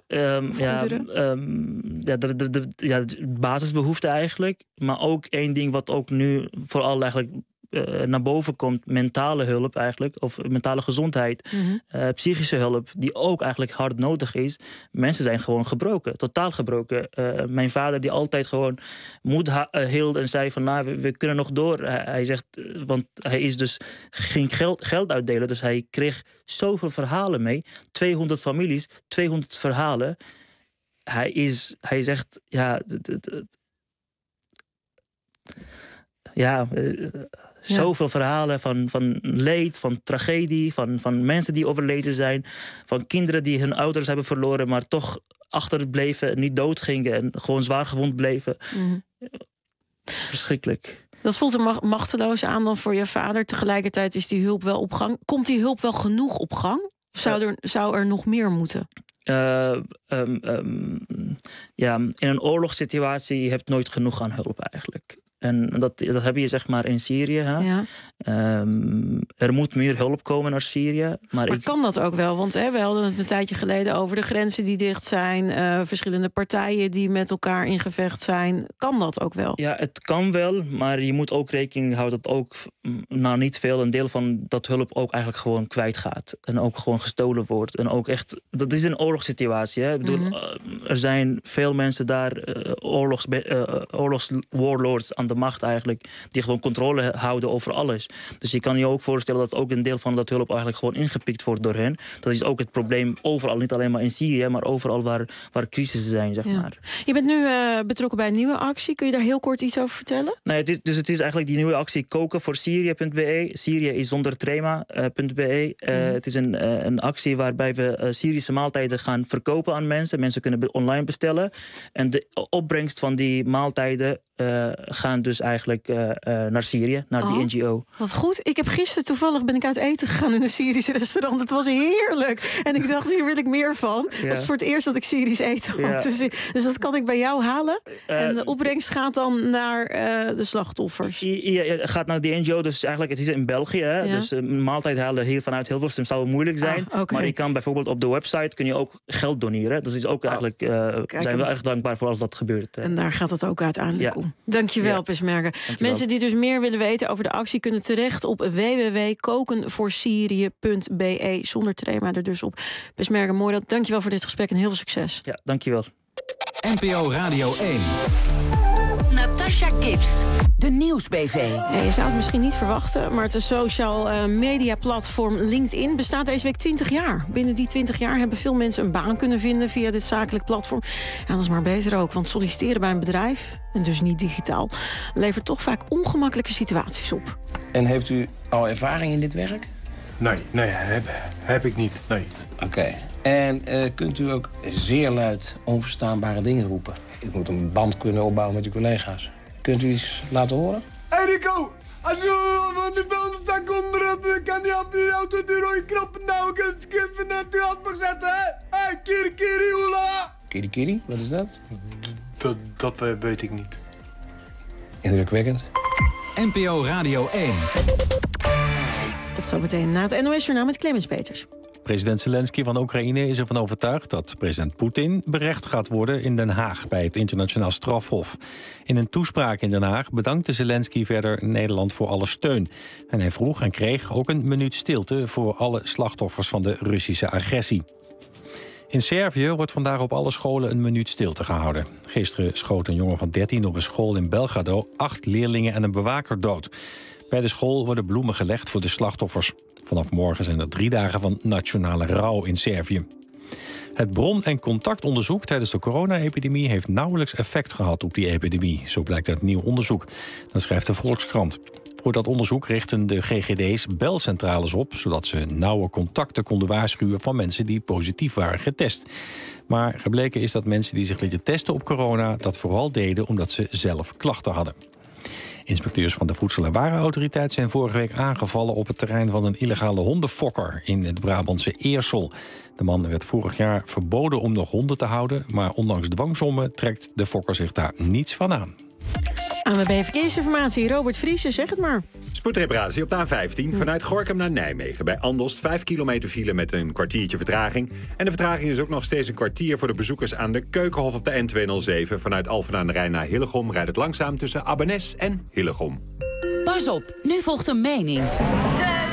De basisbehoeften eigenlijk. Maar ook één ding wat ook nu vooral eigenlijk naar boven komt, mentale hulp eigenlijk, of mentale gezondheid, psychische hulp, die ook eigenlijk hard nodig is. Mensen zijn gewoon gebroken, totaal gebroken. Mijn vader die altijd gewoon moed hield en zei van we kunnen nog door. Hij zegt, want hij is dus ging geld uitdelen, dus hij kreeg zoveel verhalen mee. 200 families, 200 verhalen. Hij zegt, zoveel verhalen van leed, van tragedie, van mensen die overleden zijn, van kinderen die hun ouders hebben verloren, maar toch achterbleven, niet doodgingen en gewoon zwaar gewond bleven. Verschrikkelijk. Dat voelt er machteloos aan dan voor je vader. Tegelijkertijd is die hulp wel op gang. Komt die hulp wel genoeg op gang? Of zou er nog meer moeten? In een oorlogssituatie heb je nooit genoeg aan hulp eigenlijk. En dat heb je zeg maar in Syrië. Hè? Ja. Er moet meer hulp komen naar Syrië. Maar kan dat ook wel? Want we hadden het een tijdje geleden over de grenzen die dicht zijn. Verschillende partijen die met elkaar in gevecht zijn. Kan dat ook wel? Ja, het kan wel. Maar je moet ook rekening houden dat ook niet veel. Een deel van dat hulp ook eigenlijk gewoon kwijtgaat. En ook gewoon gestolen wordt. En ook echt, dat is een oorlogssituatie. Hè? Ik bedoel, er zijn veel mensen daar, oorlogswarlords aan de macht eigenlijk, die gewoon controle houden over alles. Dus je kan je ook voorstellen dat ook een deel van dat hulp eigenlijk gewoon ingepikt wordt door hen. Dat is ook het probleem overal, niet alleen maar in Syrië, maar overal waar crisissen zijn, zeg maar. Je bent nu betrokken bij een nieuwe actie. Kun je daar heel kort iets over vertellen? Nee, het is eigenlijk die nieuwe actie koken voor Syrië.be. Syrië is zonder trema.be. Het is een actie waarbij we Syrische maaltijden gaan verkopen aan mensen. Mensen kunnen online bestellen. En de opbrengst van die maaltijden gaan dus eigenlijk naar Syrië, naar die NGO. Wat goed. Ik heb gisteren toevallig ben ik uit eten gegaan in een Syrisch restaurant. Het was heerlijk. En ik dacht, hier wil ik meer van. Het was voor het eerst dat ik Syrisch eten had. Dus dat kan ik bij jou halen. En de opbrengst gaat dan naar de slachtoffers. Ja, gaat naar die NGO. Dus eigenlijk, het is in België. Hè? Ja. Dus een maaltijd halen hier vanuit Hilversum zou moeilijk zijn. Maar je kan bijvoorbeeld op de website kun je ook geld doneren. Dat is ook eigenlijk, zijn we erg dankbaar voor als dat gebeurt. En daar gaat het ook uiteindelijk om. Dankjewel, Peshmerga. Mensen die dus meer willen weten over de actie kunnen terecht op www.kokenvoorsyrië.be. Zonder trema er dus op. Peshmerga Morad, dankjewel voor dit gesprek en heel veel succes. Ja, dankjewel. NPO Radio 1. Natasha Gibbs, de Nieuwsbv. Ja, je zou het misschien niet verwachten, maar het social media platform LinkedIn bestaat deze week 20 jaar. Binnen die 20 jaar hebben veel mensen een baan kunnen vinden via dit zakelijk platform. En dat is maar beter ook, want solliciteren bij een bedrijf, en dus niet digitaal, levert toch vaak ongemakkelijke situaties op. En heeft u al ervaring in dit werk? Nee, heb ik niet, nee. Oké. En kunt u ook zeer luid onverstaanbare dingen roepen? Ik moet een band kunnen opbouwen met uw collega's. Kunt u iets laten horen? Hey Rico, als je van de vuilniszak onder kan je op die auto de rode knappen nou even naar de hand mag zetten, hè? Hey, kiri hoela! Kiri, wat is dat? Dat weet ik niet. Indrukwekkend. NPO Radio 1. Dat zo meteen na het NOS-journaal met Clemens Peters. President Zelensky van Oekraïne is ervan overtuigd dat president Poetin berecht gaat worden in Den Haag bij het Internationaal Strafhof. In een toespraak in Den Haag bedankte Zelensky verder Nederland voor alle steun. En hij vroeg en kreeg ook een minuut stilte voor alle slachtoffers van de Russische agressie. In Servië wordt vandaag op alle scholen een minuut stilte gehouden. Gisteren schoot een jongen van 13 op een school in Belgrado 8 leerlingen en een bewaker dood. Bij de school worden bloemen gelegd voor de slachtoffers. Vanaf morgen zijn er 3 dagen van nationale rouw in Servië. Het bron- en contactonderzoek tijdens de corona-epidemie heeft nauwelijks effect gehad op die epidemie. Zo blijkt uit nieuw onderzoek. Dat schrijft de Volkskrant. Voor dat onderzoek richten de GGD's belcentrales op, zodat ze nauwe contacten konden waarschuwen van mensen die positief waren getest. Maar gebleken is dat mensen die zich lieten testen op corona dat vooral deden omdat ze zelf klachten hadden. Inspecteurs van de Voedsel- en Warenautoriteit zijn vorige week aangevallen op het terrein van een illegale hondenfokker in het Brabantse Eersel. De man werd vorig jaar verboden om nog honden te houden, maar ondanks dwangsommen trekt de fokker zich daar niets van aan. ANWB Verkeersinformatie, Robert Vriesen, zeg het maar. Spoedreparatie op de A15 vanuit Gorinchem naar Nijmegen. Bij Andelst 5 kilometer file met een kwartiertje vertraging. En de vertraging is ook nog steeds een kwartier voor de bezoekers aan de Keukenhof op de N207. Vanuit Alphen aan de Rijn naar Hillegom rijdt het langzaam tussen Abbenes en Hillegom. Pas op, nu volgt een mening. De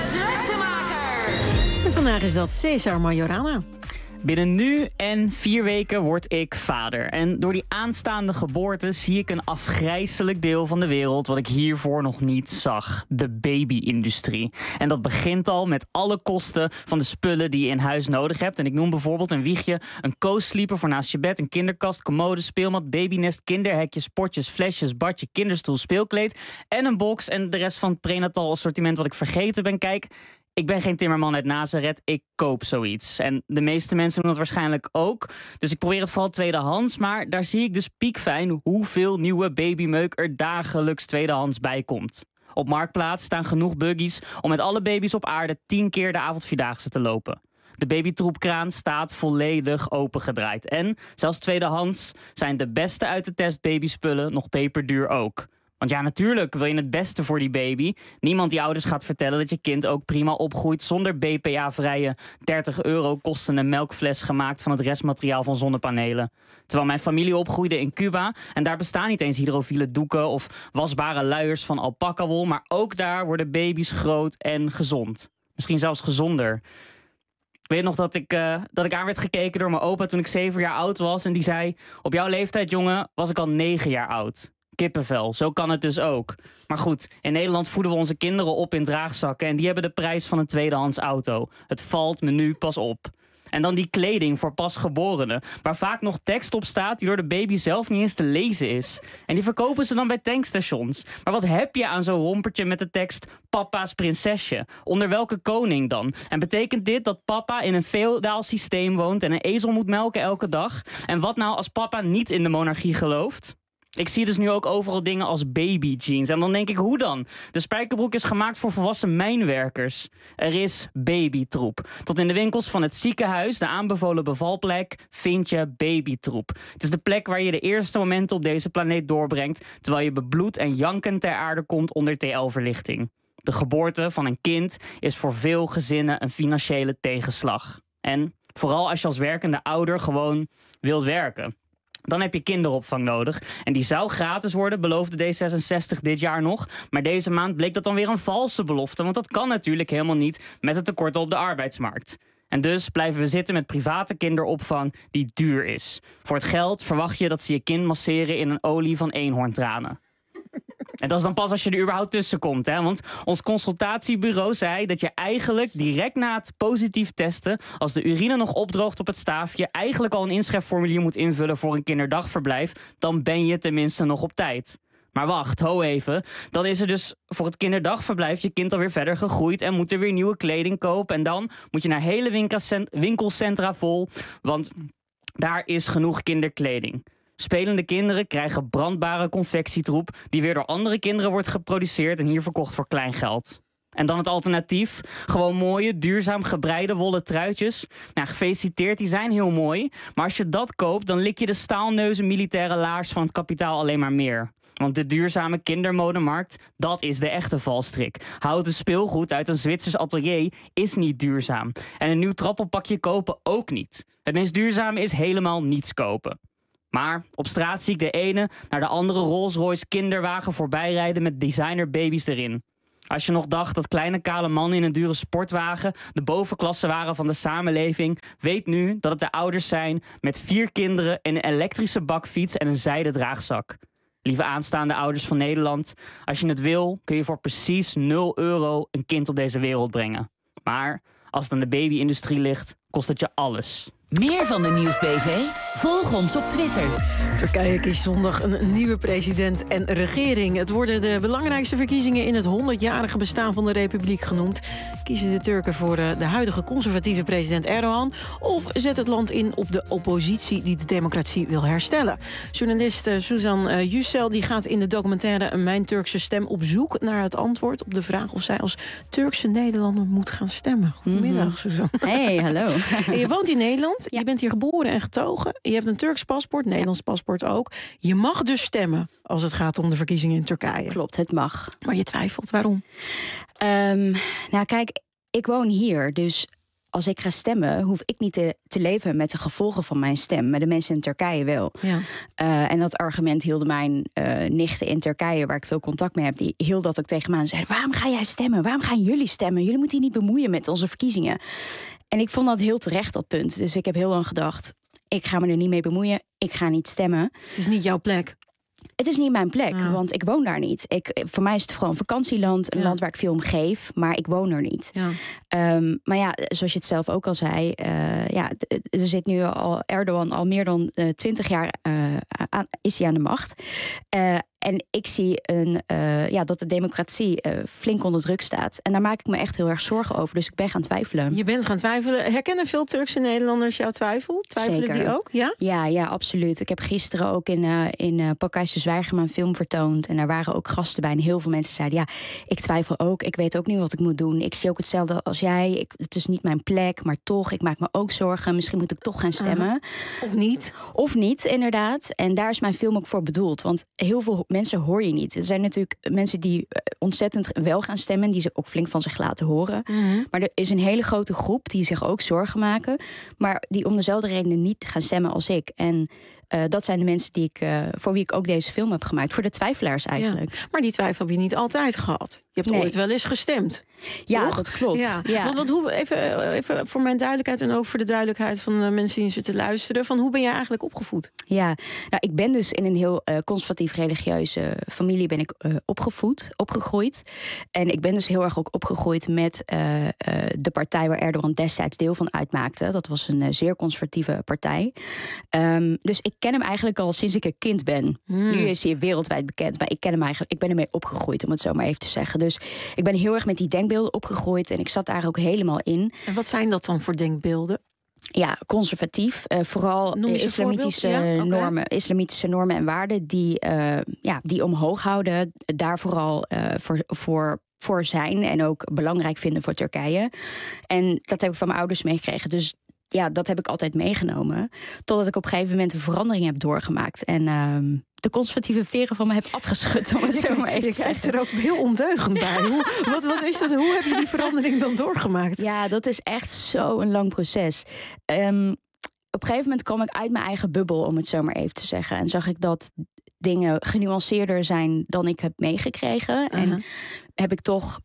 druktemaker. En vandaag is dat Cesar Majorana. Binnen nu en 4 weken word ik vader. En door die aanstaande geboorte zie ik een afgrijselijk deel van de wereld wat ik hiervoor nog niet zag. De baby-industrie. En dat begint al met alle kosten van de spullen die je in huis nodig hebt. En ik noem bijvoorbeeld een wiegje, een co-sleeper voor naast je bed, een kinderkast, commode, speelmat, babynest, kinderhekjes, potjes, flesjes, badje, kinderstoel, speelkleed en een box en de rest van het prenatal assortiment wat ik vergeten ben. Kijk, ik ben geen timmerman uit Nazareth, ik koop zoiets. En de meeste mensen doen dat waarschijnlijk ook. Dus ik probeer het vooral tweedehands. Maar daar zie ik dus piekfijn hoeveel nieuwe babymeuk er dagelijks tweedehands bij komt. Op Marktplaats staan genoeg buggies om met alle baby's op aarde 10 keer de avondvierdaagse te lopen. De babytroepkraan staat volledig opengedraaid. En zelfs tweedehands zijn de beste uit de test babyspullen nog peperduur ook. Want ja, natuurlijk wil je het beste voor die baby. Niemand die ouders gaat vertellen dat je kind ook prima opgroeit zonder BPA-vrije €30 kostende melkfles gemaakt van het restmateriaal van zonnepanelen. Terwijl mijn familie opgroeide in Cuba en daar bestaan niet eens hydrofiele doeken of wasbare luiers van alpacawol, maar ook daar worden baby's groot en gezond. Misschien zelfs gezonder. Ik weet nog dat ik aan werd gekeken door mijn opa toen ik 7 jaar oud was en die zei: op jouw leeftijd, jongen, was ik al 9 jaar oud. Kippenvel, zo kan het dus ook. Maar goed, in Nederland voeden we onze kinderen op in draagzakken en die hebben de prijs van een tweedehands auto. Het valt me nu pas op. En dan die kleding voor pasgeborenen, waar vaak nog tekst op staat die door de baby zelf niet eens te lezen is. En die verkopen ze dan bij tankstations. Maar wat heb je aan zo'n rompertje met de tekst papa's prinsesje? Onder welke koning dan? En betekent dit dat papa in een feodaal systeem woont en een ezel moet melken elke dag? En wat nou als papa niet in de monarchie gelooft? Ik zie dus nu ook overal dingen als baby jeans. En dan denk ik, hoe dan? De spijkerbroek is gemaakt voor volwassen mijnwerkers. Er is babytroep. Tot in de winkels van het ziekenhuis, de aanbevolen bevalplek, vind je babytroep. Het is de plek waar je de eerste momenten op deze planeet doorbrengt, terwijl je bebloed en jankend ter aarde komt onder TL-verlichting. De geboorte van een kind is voor veel gezinnen een financiële tegenslag. En vooral als je als werkende ouder gewoon wilt werken. Dan heb je kinderopvang nodig. En die zou gratis worden, beloofde D66 dit jaar nog. Maar deze maand bleek dat dan weer een valse belofte. Want dat kan natuurlijk helemaal niet met het tekort op de arbeidsmarkt. En dus blijven we zitten met private kinderopvang die duur is. Voor het geld verwacht je dat ze je kind masseren in een olie van eenhoorntranen. En dat is dan pas als je er überhaupt tussen komt. Hè? Want ons consultatiebureau zei dat je eigenlijk direct na het positief testen, als de urine nog opdroogt op het staafje, eigenlijk al een inschrijfformulier moet invullen voor een kinderdagverblijf. Dan ben je tenminste nog op tijd. Maar wacht, ho even. Dan is er dus voor het kinderdagverblijf je kind alweer verder gegroeid en moet er weer nieuwe kleding kopen. En dan moet je naar hele winkelcentra vol, want daar is genoeg kinderkleding. Spelende kinderen krijgen brandbare confectietroep die weer door andere kinderen wordt geproduceerd en hier verkocht voor klein geld. En dan het alternatief. Gewoon mooie, duurzaam gebreide wollen truitjes. Nou, gefeliciteerd, die zijn heel mooi. Maar als je dat koopt, dan lik je de staalneuzen militaire laars van het kapitaal alleen maar meer. Want de duurzame kindermodemarkt, dat is de echte valstrik. Houten speelgoed uit een Zwitsers atelier is niet duurzaam. En een nieuw trappelpakje kopen ook niet. Het meest duurzame is helemaal niets kopen. Maar op straat zie ik de ene naar de andere Rolls-Royce kinderwagen voorbijrijden met designerbaby's erin. Als je nog dacht dat kleine kale mannen in een dure sportwagen de bovenklasse waren van de samenleving, weet nu dat het de ouders zijn met 4 kinderen, een elektrische bakfiets en een zijden draagzak. Lieve aanstaande ouders van Nederland, als je het wil, kun je voor precies €0 een kind op deze wereld brengen. Maar als het aan de baby-industrie ligt, kost het je alles. Meer van de Nieuwsbv? Volg ons op Twitter. Turkije kiest zondag een nieuwe president en regering. Het worden de belangrijkste verkiezingen in het 100-jarige bestaan van de republiek genoemd. Kiezen de Turken voor de huidige conservatieve president Erdogan, of zet het land in op de oppositie die de democratie wil herstellen? Journalist Suzan Yücel die gaat in de documentaire Mijn Turkse Stem op zoek naar het antwoord op de vraag of zij als Turkse Nederlander moet gaan stemmen. Goedemiddag, Suzan. Hey, hallo. Je woont in Nederland. Je bent hier geboren en getogen. Je hebt een Turks paspoort, Nederlands paspoort ook. Je mag dus stemmen als het gaat om de verkiezingen in Turkije. Klopt, het mag. Maar je twijfelt, waarom? Nou kijk, ik woon hier, dus als ik ga stemmen, hoef ik niet te leven met de gevolgen van mijn stem. Maar de mensen in Turkije wel. Ja. En dat argument hielden mijn nichten in Turkije, waar ik veel contact mee heb, die hield dat ook tegen me aan. Ze zeiden, waarom ga jij stemmen? Waarom gaan jullie stemmen? Jullie moeten je niet bemoeien met onze verkiezingen. En ik vond dat heel terecht, dat punt. Dus ik heb heel lang gedacht, ik ga me er niet mee bemoeien. Ik ga niet stemmen. Het is niet jouw plek. Het is niet mijn plek, want ik woon daar niet. Voor mij is het vooral een vakantieland, een land waar ik veel om geef, maar ik woon er niet. Ja. Maar ja, zoals je het zelf ook al zei, er zit nu al Erdogan al meer dan 20 jaar is hij aan de macht. En ik zie dat de democratie flink onder druk staat. En daar maak ik me echt heel erg zorgen over. Dus ik ben gaan twijfelen. Je bent gaan twijfelen. Herkennen veel Turkse Nederlanders jouw twijfel? Twijfelen Zeker. die ook? Ja? Ja, absoluut. Ik heb gisteren ook in Pakhuis de Zwijger mijn film vertoond. En daar waren ook gasten bij. En heel veel mensen zeiden, ja, ik twijfel ook. Ik weet ook niet wat ik moet doen. Ik zie ook hetzelfde als jij. Het is niet mijn plek, maar toch, ik maak me ook zorgen. Misschien moet ik toch gaan stemmen. Of niet. Of niet, inderdaad. En daar is mijn film ook voor bedoeld. Want heel veel mensen hoor je niet. Er zijn natuurlijk mensen die ontzettend wel gaan stemmen, die ze ook flink van zich laten horen. Mm-hmm. Maar er is een hele grote groep die zich ook zorgen maken, maar die om dezelfde redenen niet gaan stemmen als ik. En dat zijn de mensen voor wie ik ook deze film heb gemaakt. Voor de twijfelaars eigenlijk. Ja, maar die twijfel heb je niet altijd gehad. Je hebt ooit wel eens gestemd. Ja, toch? dat klopt. Ja. Want hoe, even voor mijn duidelijkheid en ook voor de duidelijkheid van de mensen die zitten luisteren. Van hoe ben jij eigenlijk opgevoed? Ja, nou, ik ben dus in een heel conservatief religieuze familie ben ik opgegroeid. En ik ben dus heel erg ook opgegroeid met de partij waar Erdogan destijds deel van uitmaakte. Dat was een zeer conservatieve partij. Dus ik ken hem eigenlijk al sinds ik een kind ben. Nu is hij wereldwijd bekend, maar ik ken hem eigenlijk. Ik ben ermee opgegroeid, om het zo maar even te zeggen. Dus ik ben heel erg met die denkbeelden opgegroeid en ik zat daar ook helemaal in. En wat zijn dat dan voor denkbeelden? Ja, conservatief. Vooral islamitische normen en waarden die omhoog houden. Daar vooral voor zijn en ook belangrijk vinden voor Turkije. En dat heb ik van mijn ouders meegekregen. Dus ja, dat heb ik altijd meegenomen. Totdat ik op een gegeven moment een verandering heb doorgemaakt. En de conservatieve veren van me heb afgeschud, om het zo maar even te zeggen. Je kijkt er ook heel ondeugend bij. Wat is dat? Hoe heb je die verandering dan doorgemaakt? Ja, dat is echt zo'n lang proces. Op een gegeven moment kwam ik uit mijn eigen bubbel, om het zo maar even te zeggen. En zag ik dat dingen genuanceerder zijn dan ik heb meegekregen. En heb ik toch,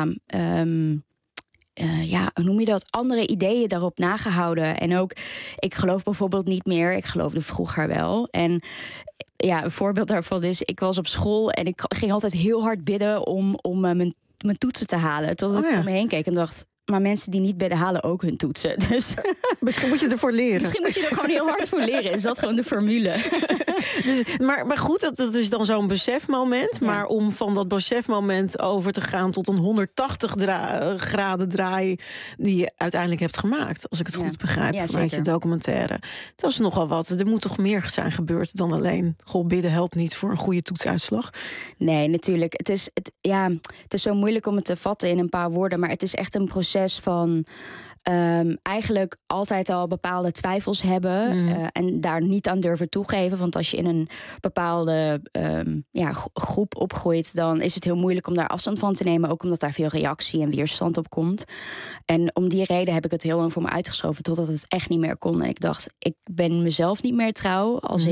hoe noem je dat? Andere ideeën daarop nagehouden. En ook, ik geloof bijvoorbeeld niet meer. Ik geloofde vroeger wel. En ja, een voorbeeld daarvan is, ik was op school en ik ging altijd heel hard bidden om mijn toetsen te halen. Totdat ik om me heen keek en dacht, maar mensen die niet bidden halen ook hun toetsen. Dus misschien moet je ervoor leren. Misschien moet je er gewoon heel hard voor leren. Is dat gewoon de formule? Dus, maar goed, dat is dan zo'n besefmoment. Ja. Maar om van dat besefmoment over te gaan tot een 180 graden draai die je uiteindelijk hebt gemaakt. Als ik het goed begrijp vanuit je documentaire. Dat is nogal wat. Er moet toch meer zijn gebeurd dan alleen bidden helpt niet voor een goede toetsuitslag? Nee, natuurlijk. Het is zo moeilijk om het te vatten in een paar woorden. Maar het is echt een proces van eigenlijk altijd al bepaalde twijfels hebben en daar niet aan durven toegeven. Want als je in een bepaalde groep opgroeit, dan is het heel moeilijk om daar afstand van te nemen. Ook omdat daar veel reactie en weerstand op komt. En om die reden heb ik het heel lang voor me uitgeschoven totdat het echt niet meer kon. En ik dacht, ik ben mezelf niet meer trouw als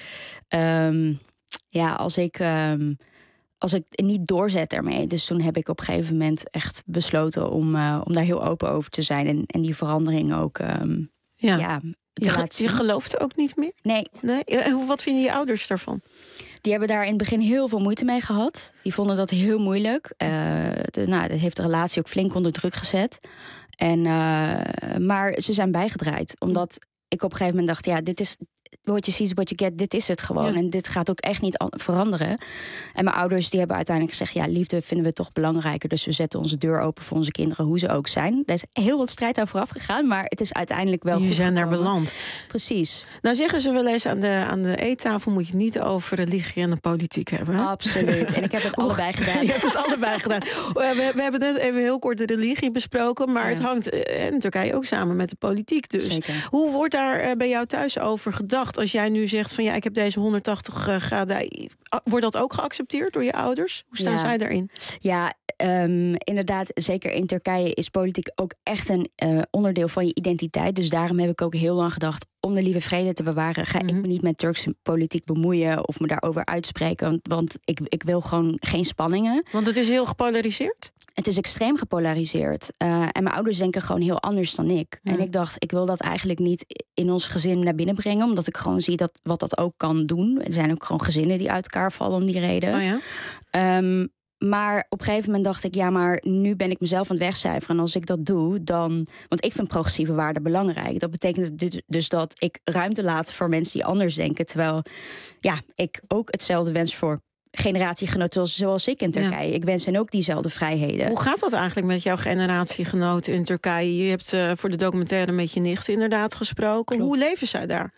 als ik niet doorzet ermee. Dus toen heb ik op een gegeven moment echt besloten om daar heel open over te zijn. En die verandering ook te laten zien. Je gelooft ook niet meer? Nee. En wat vinden je ouders daarvan? Die hebben daar in het begin heel veel moeite mee gehad. Die vonden dat heel moeilijk. Dat heeft de relatie ook flink onder druk gezet. Maar ze zijn bijgedraaid. Omdat ik op een gegeven moment dacht, dit is what you see is what you get, dit is het gewoon. Ja. En dit gaat ook echt niet veranderen. En mijn ouders die hebben uiteindelijk gezegd, liefde vinden we toch belangrijker. Dus we zetten onze deur open voor onze kinderen, hoe ze ook zijn. Er is heel wat strijd aan vooraf gegaan, maar het is uiteindelijk wel goed zijn daar beland. Precies. Nou zeggen ze wel eens, aan de eettafel moet je het niet over religie en de politiek hebben. Hè? Absoluut. En ik heb het allebei gedaan. Je hebt het allebei gedaan. We hebben net even heel kort de religie besproken, maar het hangt in Turkije ook samen met de politiek. Dus zeker. Hoe wordt daar bij jou thuis over gedacht? Als jij nu zegt van ik heb deze 180 graden, wordt dat ook geaccepteerd door je ouders? Hoe staan zij daarin? Ja, inderdaad, zeker in Turkije is politiek ook echt een onderdeel van je identiteit. Dus daarom heb ik ook heel lang gedacht, om de lieve vrede te bewaren, ga ik me niet met Turkse politiek bemoeien of me daarover uitspreken. Want ik wil gewoon geen spanningen. Want het is heel gepolariseerd? Het is extreem gepolariseerd. En mijn ouders denken gewoon heel anders dan ik. En ik dacht, ik wil dat eigenlijk niet in ons gezin naar binnen brengen, omdat ik gewoon zie wat dat ook kan doen. Er zijn ook gewoon gezinnen die uit elkaar vallen om die reden. Oh ja? Maar op een gegeven moment dacht ik, maar nu ben ik mezelf aan het wegcijferen. En als ik dat doe, dan... Want ik vind progressieve waarden belangrijk. Dat betekent dus dat ik ruimte laat voor mensen die anders denken. Terwijl ik ook hetzelfde wens voor generatiegenoten zoals ik in Turkije. Ik wens hen ook diezelfde vrijheden. Hoe gaat dat eigenlijk met jouw generatiegenoten in Turkije? Je hebt voor de documentaire met je nicht inderdaad gesproken. Klopt. Hoe leven zij daar?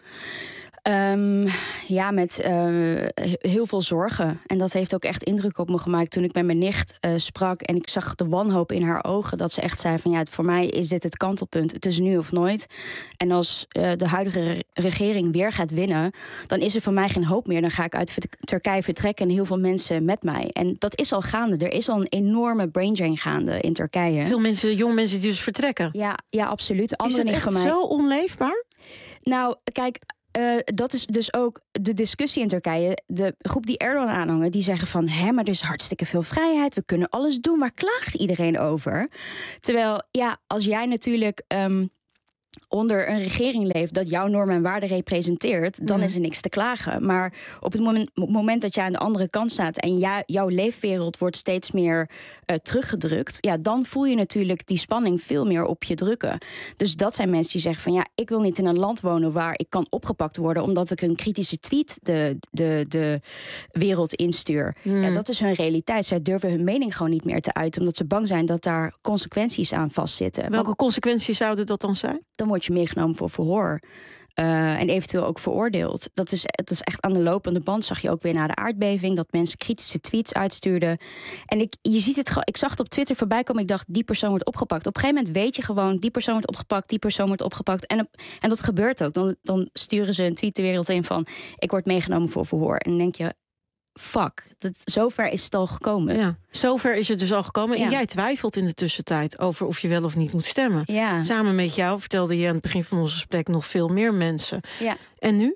Met heel veel zorgen. En dat heeft ook echt indruk op me gemaakt toen ik met mijn nicht sprak. En ik zag de wanhoop in haar ogen. Dat ze echt zei van voor mij is dit het kantelpunt. Het is nu of nooit. En als de huidige regering weer gaat winnen, dan is er voor mij geen hoop meer. Dan ga ik uit Turkije vertrekken en heel veel mensen met mij. En dat is al gaande. Er is al een enorme brain drain gaande in Turkije. Veel mensen, jonge mensen die dus vertrekken. Ja, absoluut. Is het echt zo onleefbaar? Nou, kijk, dat is dus ook de discussie in Turkije. De groep die Erdogan aanhangen, die zeggen van... maar er is hartstikke veel vrijheid, we kunnen alles doen. Waar klaagt iedereen over? Terwijl, als jij natuurlijk... onder een regering leeft dat jouw normen en waarden representeert... dan is er niks te klagen. Maar op het moment dat jij aan de andere kant staat... en jouw leefwereld wordt steeds meer teruggedrukt... dan voel je natuurlijk die spanning veel meer op je drukken. Dus dat zijn mensen die zeggen van... ik wil niet in een land wonen waar ik kan opgepakt worden... omdat ik een kritische tweet de wereld instuur. Ja, dat is hun realiteit. Zij durven hun mening gewoon niet meer te uiten... omdat ze bang zijn dat daar consequenties aan vastzitten. Welke consequenties zouden dat dan zijn? Dan word je meegenomen voor verhoor. En eventueel ook veroordeeld. Dat is echt aan de lopende band. Zag je ook weer na de aardbeving... dat mensen kritische tweets uitstuurden. En ik zag het op Twitter voorbij komen. Ik dacht, die persoon wordt opgepakt. Op een gegeven moment weet je gewoon... die persoon wordt opgepakt, die persoon wordt opgepakt. En dat gebeurt ook. Dan sturen ze een tweet de wereld in van... ik word meegenomen voor verhoor. En dan denk je... fuck, zover is het al gekomen. Ja, zover is het dus al gekomen. En jij twijfelt in de tussentijd over of je wel of niet moet stemmen. Ja. Samen met jou vertelde je aan het begin van ons gesprek nog veel meer mensen. Ja. En nu?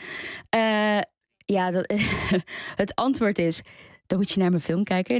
Het antwoord is... dan moet je naar mijn film kijken.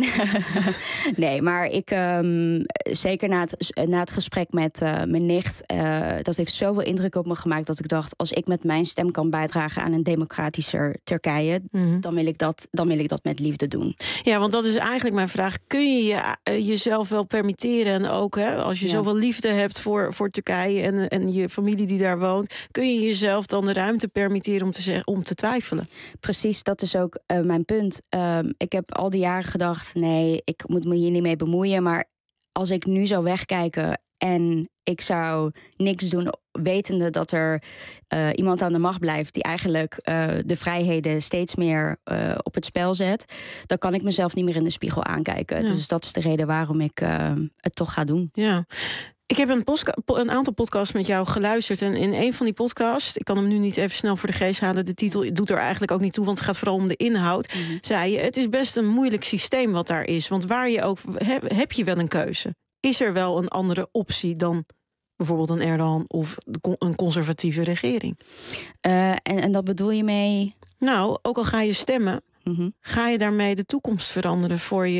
Nee, maar ik... zeker na het gesprek met mijn nicht... dat heeft zoveel indruk op me gemaakt... dat ik dacht, als ik met mijn stem kan bijdragen... aan een democratischer Turkije... dan wil ik dat met liefde doen. Ja, want dat is eigenlijk mijn vraag. Kun je jezelf wel permitteren... en ook als je zoveel liefde hebt voor Turkije... en je familie die daar woont... kun je jezelf dan de ruimte permitteren om te twijfelen? Precies, dat is ook mijn punt. Ik heb al die jaren gedacht... nee, ik moet me hier niet mee bemoeien. Maar als ik nu zou wegkijken... en ik zou niks doen... wetende dat er iemand aan de macht blijft... die eigenlijk de vrijheden steeds meer op het spel zet... dan kan ik mezelf niet meer in de spiegel aankijken. Ja. Dus dat is de reden waarom ik het toch ga doen. Ja. Ik heb een aantal podcasts met jou geluisterd. En in een van die podcasts, ik kan hem nu niet even snel voor de geest halen... de titel doet er eigenlijk ook niet toe, want het gaat vooral om de inhoud... zei je, het is best een moeilijk systeem wat daar is. Want waar je ook heb je wel een keuze. Is er wel een andere optie dan bijvoorbeeld een Erdogan... of een conservatieve regering? En dat bedoel je mee? Nou, ook al ga je stemmen... ga je daarmee de toekomst veranderen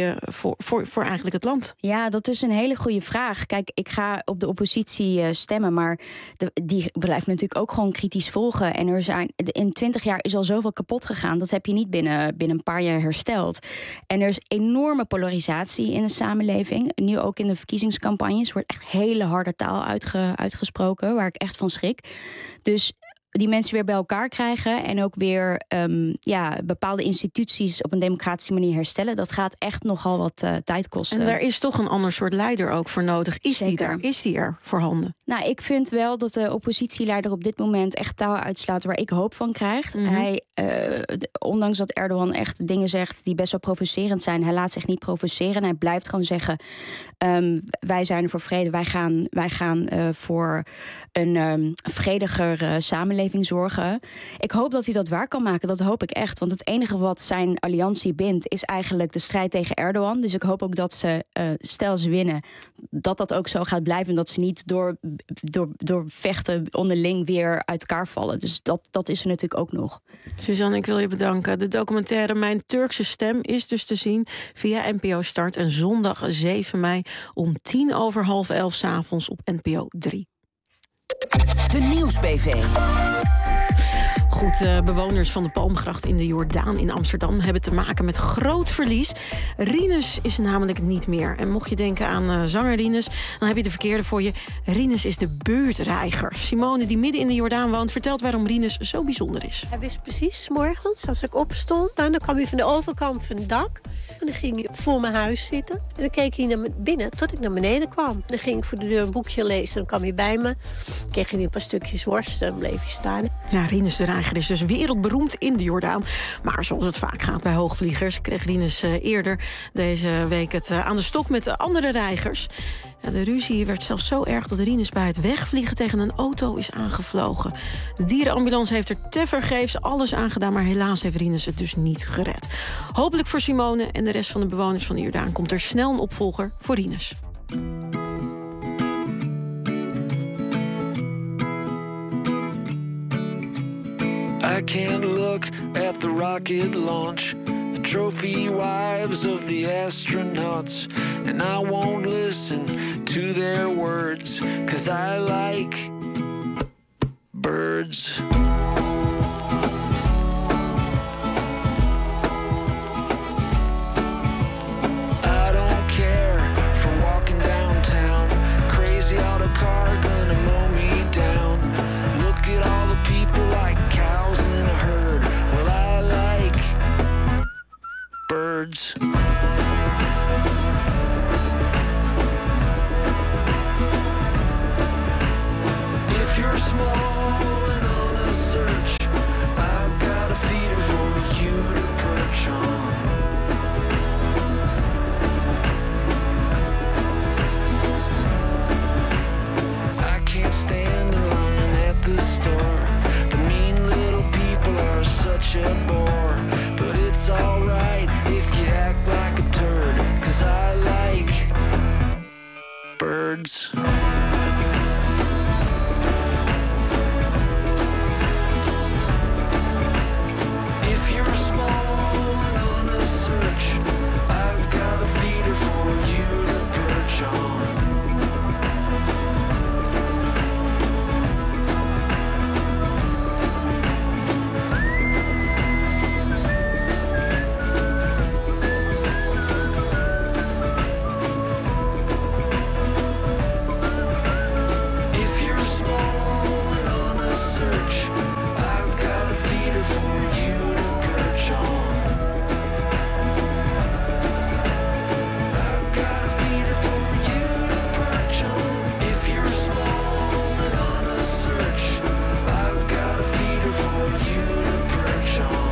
voor eigenlijk het land? Ja, dat is een hele goede vraag. Kijk, ik ga op de oppositie stemmen... maar die blijft natuurlijk ook gewoon kritisch volgen. En in 20 jaar is al zoveel kapot gegaan. Dat heb je niet binnen een paar jaar hersteld. En er is enorme polarisatie in de samenleving. Nu ook in de verkiezingscampagnes wordt echt hele harde taal uitgesproken... waar ik echt van schrik. Dus... die mensen weer bij elkaar krijgen... en ook weer bepaalde instituties op een democratische manier herstellen... dat gaat echt nogal wat tijd kosten. En daar is toch een ander soort leider ook voor nodig. Is die er voorhanden? Nou, ik vind wel dat de oppositieleider op dit moment... echt taal uitslaat waar ik hoop van krijg. Hij, ondanks dat Erdogan echt dingen zegt die best wel provocerend zijn... hij laat zich niet provoceren. Hij blijft gewoon zeggen... wij zijn er voor vrede, wij gaan voor een vrediger samenleving zorgen. Ik hoop dat hij dat waar kan maken, dat hoop ik echt. Want het enige wat zijn alliantie bindt... is eigenlijk de strijd tegen Erdogan. Dus ik hoop ook dat ze, stel ze winnen... dat ook zo gaat blijven... en dat ze niet door vechten onderling weer uit elkaar vallen. Dus dat is er natuurlijk ook nog. Suzanne, ik wil je bedanken. De documentaire Mijn Turkse Stem is dus te zien... via NPO Start en zondag 7 mei... om 11:10 's op NPO 3. De Nieuwsbv. Goed, bewoners van de Palmgracht in de Jordaan in Amsterdam... hebben te maken met groot verlies. Rinus is namelijk niet meer. En mocht je denken aan zanger Rinus, dan heb je de verkeerde voor je. Rinus is de buurtreiger. Simone, die midden in de Jordaan woont, vertelt waarom Rinus zo bijzonder is. Hij wist precies, 's morgens, als ik opstond... dan kwam hij van de overkant van het dak... en dan ging hij voor mijn huis zitten. En dan keek hij naar binnen tot ik naar beneden kwam. Dan ging ik voor de deur een boekje lezen, dan kwam hij bij me. Dan kreeg hij een paar stukjes worst en bleef hij staan. Ja, Rinus de reiger is dus wereldberoemd in de Jordaan. Maar zoals het vaak gaat bij hoogvliegers... kreeg Rinus eerder deze week het aan de stok met de andere reigers. Ja, de ruzie werd zelfs zo erg dat Rinus bij het wegvliegen... tegen een auto is aangevlogen. De dierenambulance heeft er tevergeefs alles aan gedaan... maar helaas heeft Rinus het dus niet gered. Hopelijk voor Simone en de rest van de bewoners van de Jordaan... komt er snel een opvolger voor Rinus. I can't look at the rocket launch, the trophy wives of the astronauts, and I won't listen to their words, 'cause I like birds. I don't care for walking downtown, crazy auto car gonna mow me down. Look at all the people like cows in a herd. Well, I like birds. If you're small and on a search, I've got a feeder for you to perch on. I can't stand in line at the store. The mean little people are such a bore. But it's alright if you act like a turd, 'cause I like birds. If you're small and on a search, I've got a feeder for you to perch on. If you're small and on a search, I've got a feeder for you to perch on. I've got a feeder for you to perch on. If you're small and on a search, I've got a feeder for you to perch on.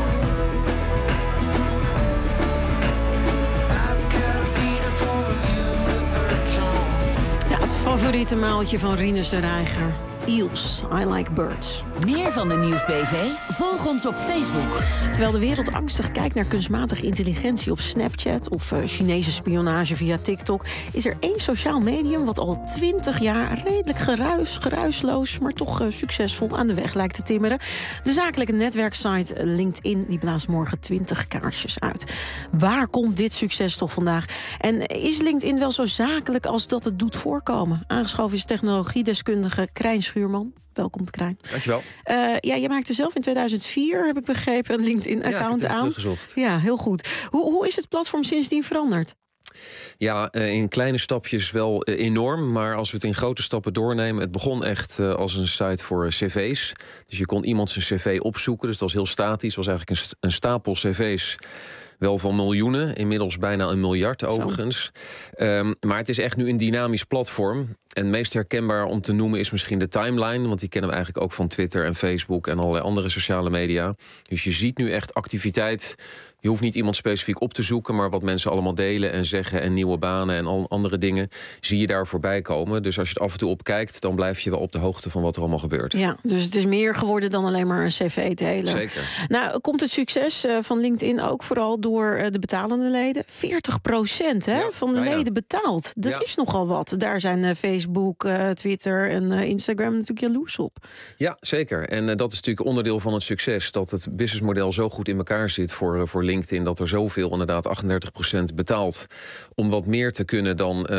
I've got a feeder for you to perch on. Ja, het favoriete maaltje van Rinus de Reiger. Eels, I like birds. Meer van de Nieuwsbv? Volg ons op Facebook. Terwijl de wereld angstig kijkt naar kunstmatige intelligentie op Snapchat of Chinese spionage via TikTok, is er één sociaal medium wat al 20 jaar redelijk geruisloos, maar toch succesvol aan de weg lijkt te timmeren. De zakelijke netwerksite LinkedIn die blaast morgen 20 kaarsjes uit. Waar komt dit succes toch vandaag? En is LinkedIn wel zo zakelijk als dat het doet voorkomen? Aangeschoven is technologiedeskundige Krijn Schuurman. Welkom, Krijn. Dankjewel. Ja, je maakte zelf in 2004, heb ik begrepen, een LinkedIn-account aan. Teruggezocht. Ja, heel goed. Hoe is het platform sindsdien veranderd? Ja, in kleine stapjes wel enorm. Maar als we het in grote stappen doornemen, het begon echt als een site voor cv's. Dus je kon iemand zijn cv opzoeken. Dus dat was heel statisch. Het was eigenlijk een stapel cv's. Wel van miljoenen, inmiddels bijna 1 miljard overigens. Maar het is echt nu een dynamisch platform. En meest herkenbaar om te noemen is misschien de timeline. Want die kennen we eigenlijk ook van Twitter en Facebook en allerlei andere sociale media. Dus je ziet nu echt activiteit. Je hoeft niet iemand specifiek op te zoeken, maar wat mensen allemaal delen en zeggen en nieuwe banen en al andere dingen zie je daar voorbij komen. Dus als je het af en toe op kijkt, dan blijf je wel op de hoogte van wat er allemaal gebeurt. Ja, dus het is meer geworden dan alleen maar een cv delen. Zeker. Nou, komt het succes van LinkedIn ook vooral door de betalende leden? 40% van de leden betaalt. Dat is nogal wat. Daar zijn Facebook, Twitter en Instagram natuurlijk jaloers op. Ja, zeker. En dat is natuurlijk onderdeel van het succes. Dat het businessmodel zo goed in elkaar zit voor LinkedIn, dat er zoveel, inderdaad 38% betaalt om wat meer te kunnen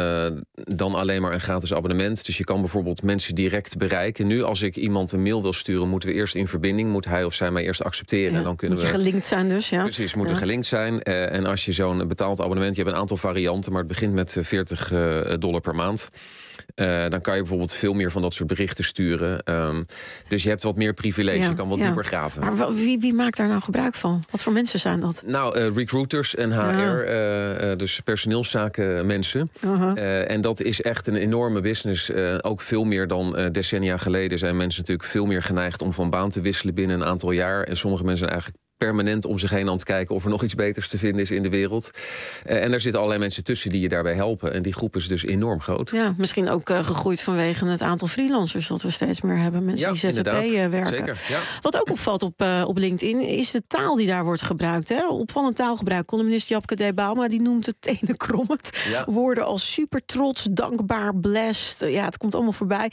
dan alleen maar een gratis abonnement. Dus je kan bijvoorbeeld mensen direct bereiken. Nu, als ik iemand een mail wil sturen, moeten we eerst in verbinding. Moet hij of zij mij eerst accepteren. Ja, en dan kunnen moet je gelinkt zijn dus. Ja. Precies, moeten gelinkt zijn. En als je zo'n betaald abonnement, je hebt een aantal varianten, maar het begint met $40 per maand. Dan kan je bijvoorbeeld veel meer van dat soort berichten sturen. Dus je hebt wat meer privilege, je kan wat dieper graven. Maar wie maakt daar nou gebruik van? Wat voor mensen zijn dat? Nou, recruiters en HR, dus personeelszaken mensen. En dat is echt een enorme business. Ook veel meer dan decennia geleden zijn mensen natuurlijk veel meer geneigd om van baan te wisselen binnen een aantal jaar. En sommige mensen zijn eigenlijk permanent om zich heen aan het kijken of er nog iets beters te vinden is in de wereld. En daar zitten allerlei mensen tussen die je daarbij helpen. En die groep is dus enorm groot. Ja, misschien ook gegroeid vanwege het aantal freelancers dat we steeds meer hebben. Mensen die ZZP werken. Zeker, ja. Wat ook opvalt op LinkedIn is de taal die daar wordt gebruikt. Hè? Opvallend taalgebruik. Columnist Japke D. Bauma die noemt het tenenkrommend. Ja. Woorden als super trots, dankbaar, blessed. Ja, het komt allemaal voorbij.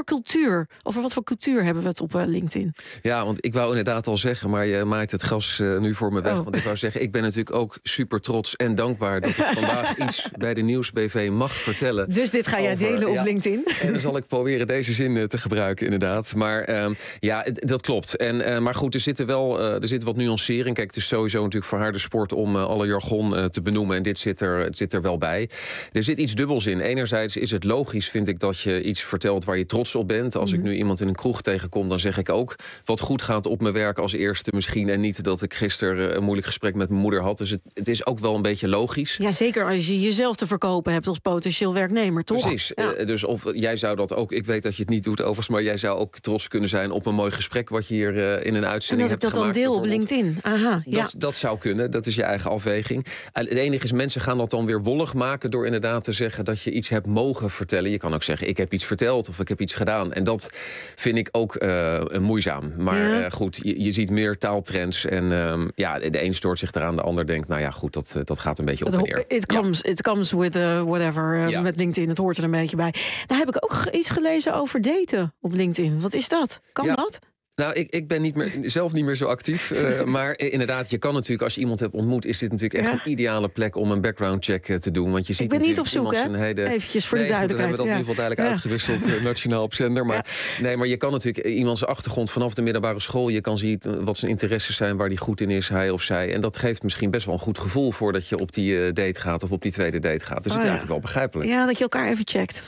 Over wat voor cultuur hebben we het op LinkedIn? Ja, want ik wou inderdaad al zeggen, maar je maait het gas nu voor me weg. Want ik wou zeggen, ik ben natuurlijk ook super trots en dankbaar dat ik vandaag iets bij de Nieuwsbv mag vertellen. Dus dit ga jij delen op LinkedIn? En dan zal ik proberen deze zin te gebruiken, inderdaad. Maar dat klopt. Maar goed, er zit wat nuancering. Kijk, het is sowieso natuurlijk voor haar de sport om alle jargon te benoemen. En dit zit er wel bij. Er zit iets dubbels in. Enerzijds is het logisch, vind ik, dat je iets vertelt waar je trots op bent. Als ik nu iemand in een kroeg tegenkom, dan zeg ik ook wat goed gaat op mijn werk als eerste misschien. En niet dat ik gisteren een moeilijk gesprek met mijn moeder had. Dus het is ook wel een beetje logisch. Ja, zeker als je jezelf te verkopen hebt als potentieel werknemer, toch? Precies. Ja. Dus of jij zou dat ook, ik weet dat je het niet doet overigens, maar jij zou ook trots kunnen zijn op een mooi gesprek wat je hier in een uitzending hebt gemaakt. En dat ik dat dan deel op LinkedIn. Aha, dat zou kunnen, dat is je eigen afweging. Het enige is, mensen gaan dat dan weer wollig maken door inderdaad te zeggen dat je iets hebt mogen vertellen. Je kan ook zeggen, ik heb iets verteld of ik heb iets gedaan. En dat vind ik ook moeizaam. Maar goed, je ziet meer taaltrends. En de een stoort zich eraan, de ander denkt, nou ja, goed, dat gaat een beetje op en neer. It comes with whatever met LinkedIn. Het hoort er een beetje bij. Nou heb ik ook iets gelezen over daten op LinkedIn. Wat is dat? Kan dat? Nou, ik ben zelf niet meer zo actief. Maar inderdaad, je kan natuurlijk, als je iemand hebt ontmoet, is dit natuurlijk echt een ideale plek om een background check te doen. Want je ziet, ik ben niet op zoek, hè? Eventjes voor de duidelijkheid. Dan hebben we dat in ieder geval duidelijk uitgewisseld, nationaal op zender. Maar je kan natuurlijk iemands achtergrond vanaf de middelbare school. Je kan zien wat zijn interesses zijn, waar die goed in is, hij of zij. En dat geeft misschien best wel een goed gevoel voordat je op die date gaat of op die tweede date gaat. Dus het is eigenlijk wel begrijpelijk. Ja, dat je elkaar even checkt.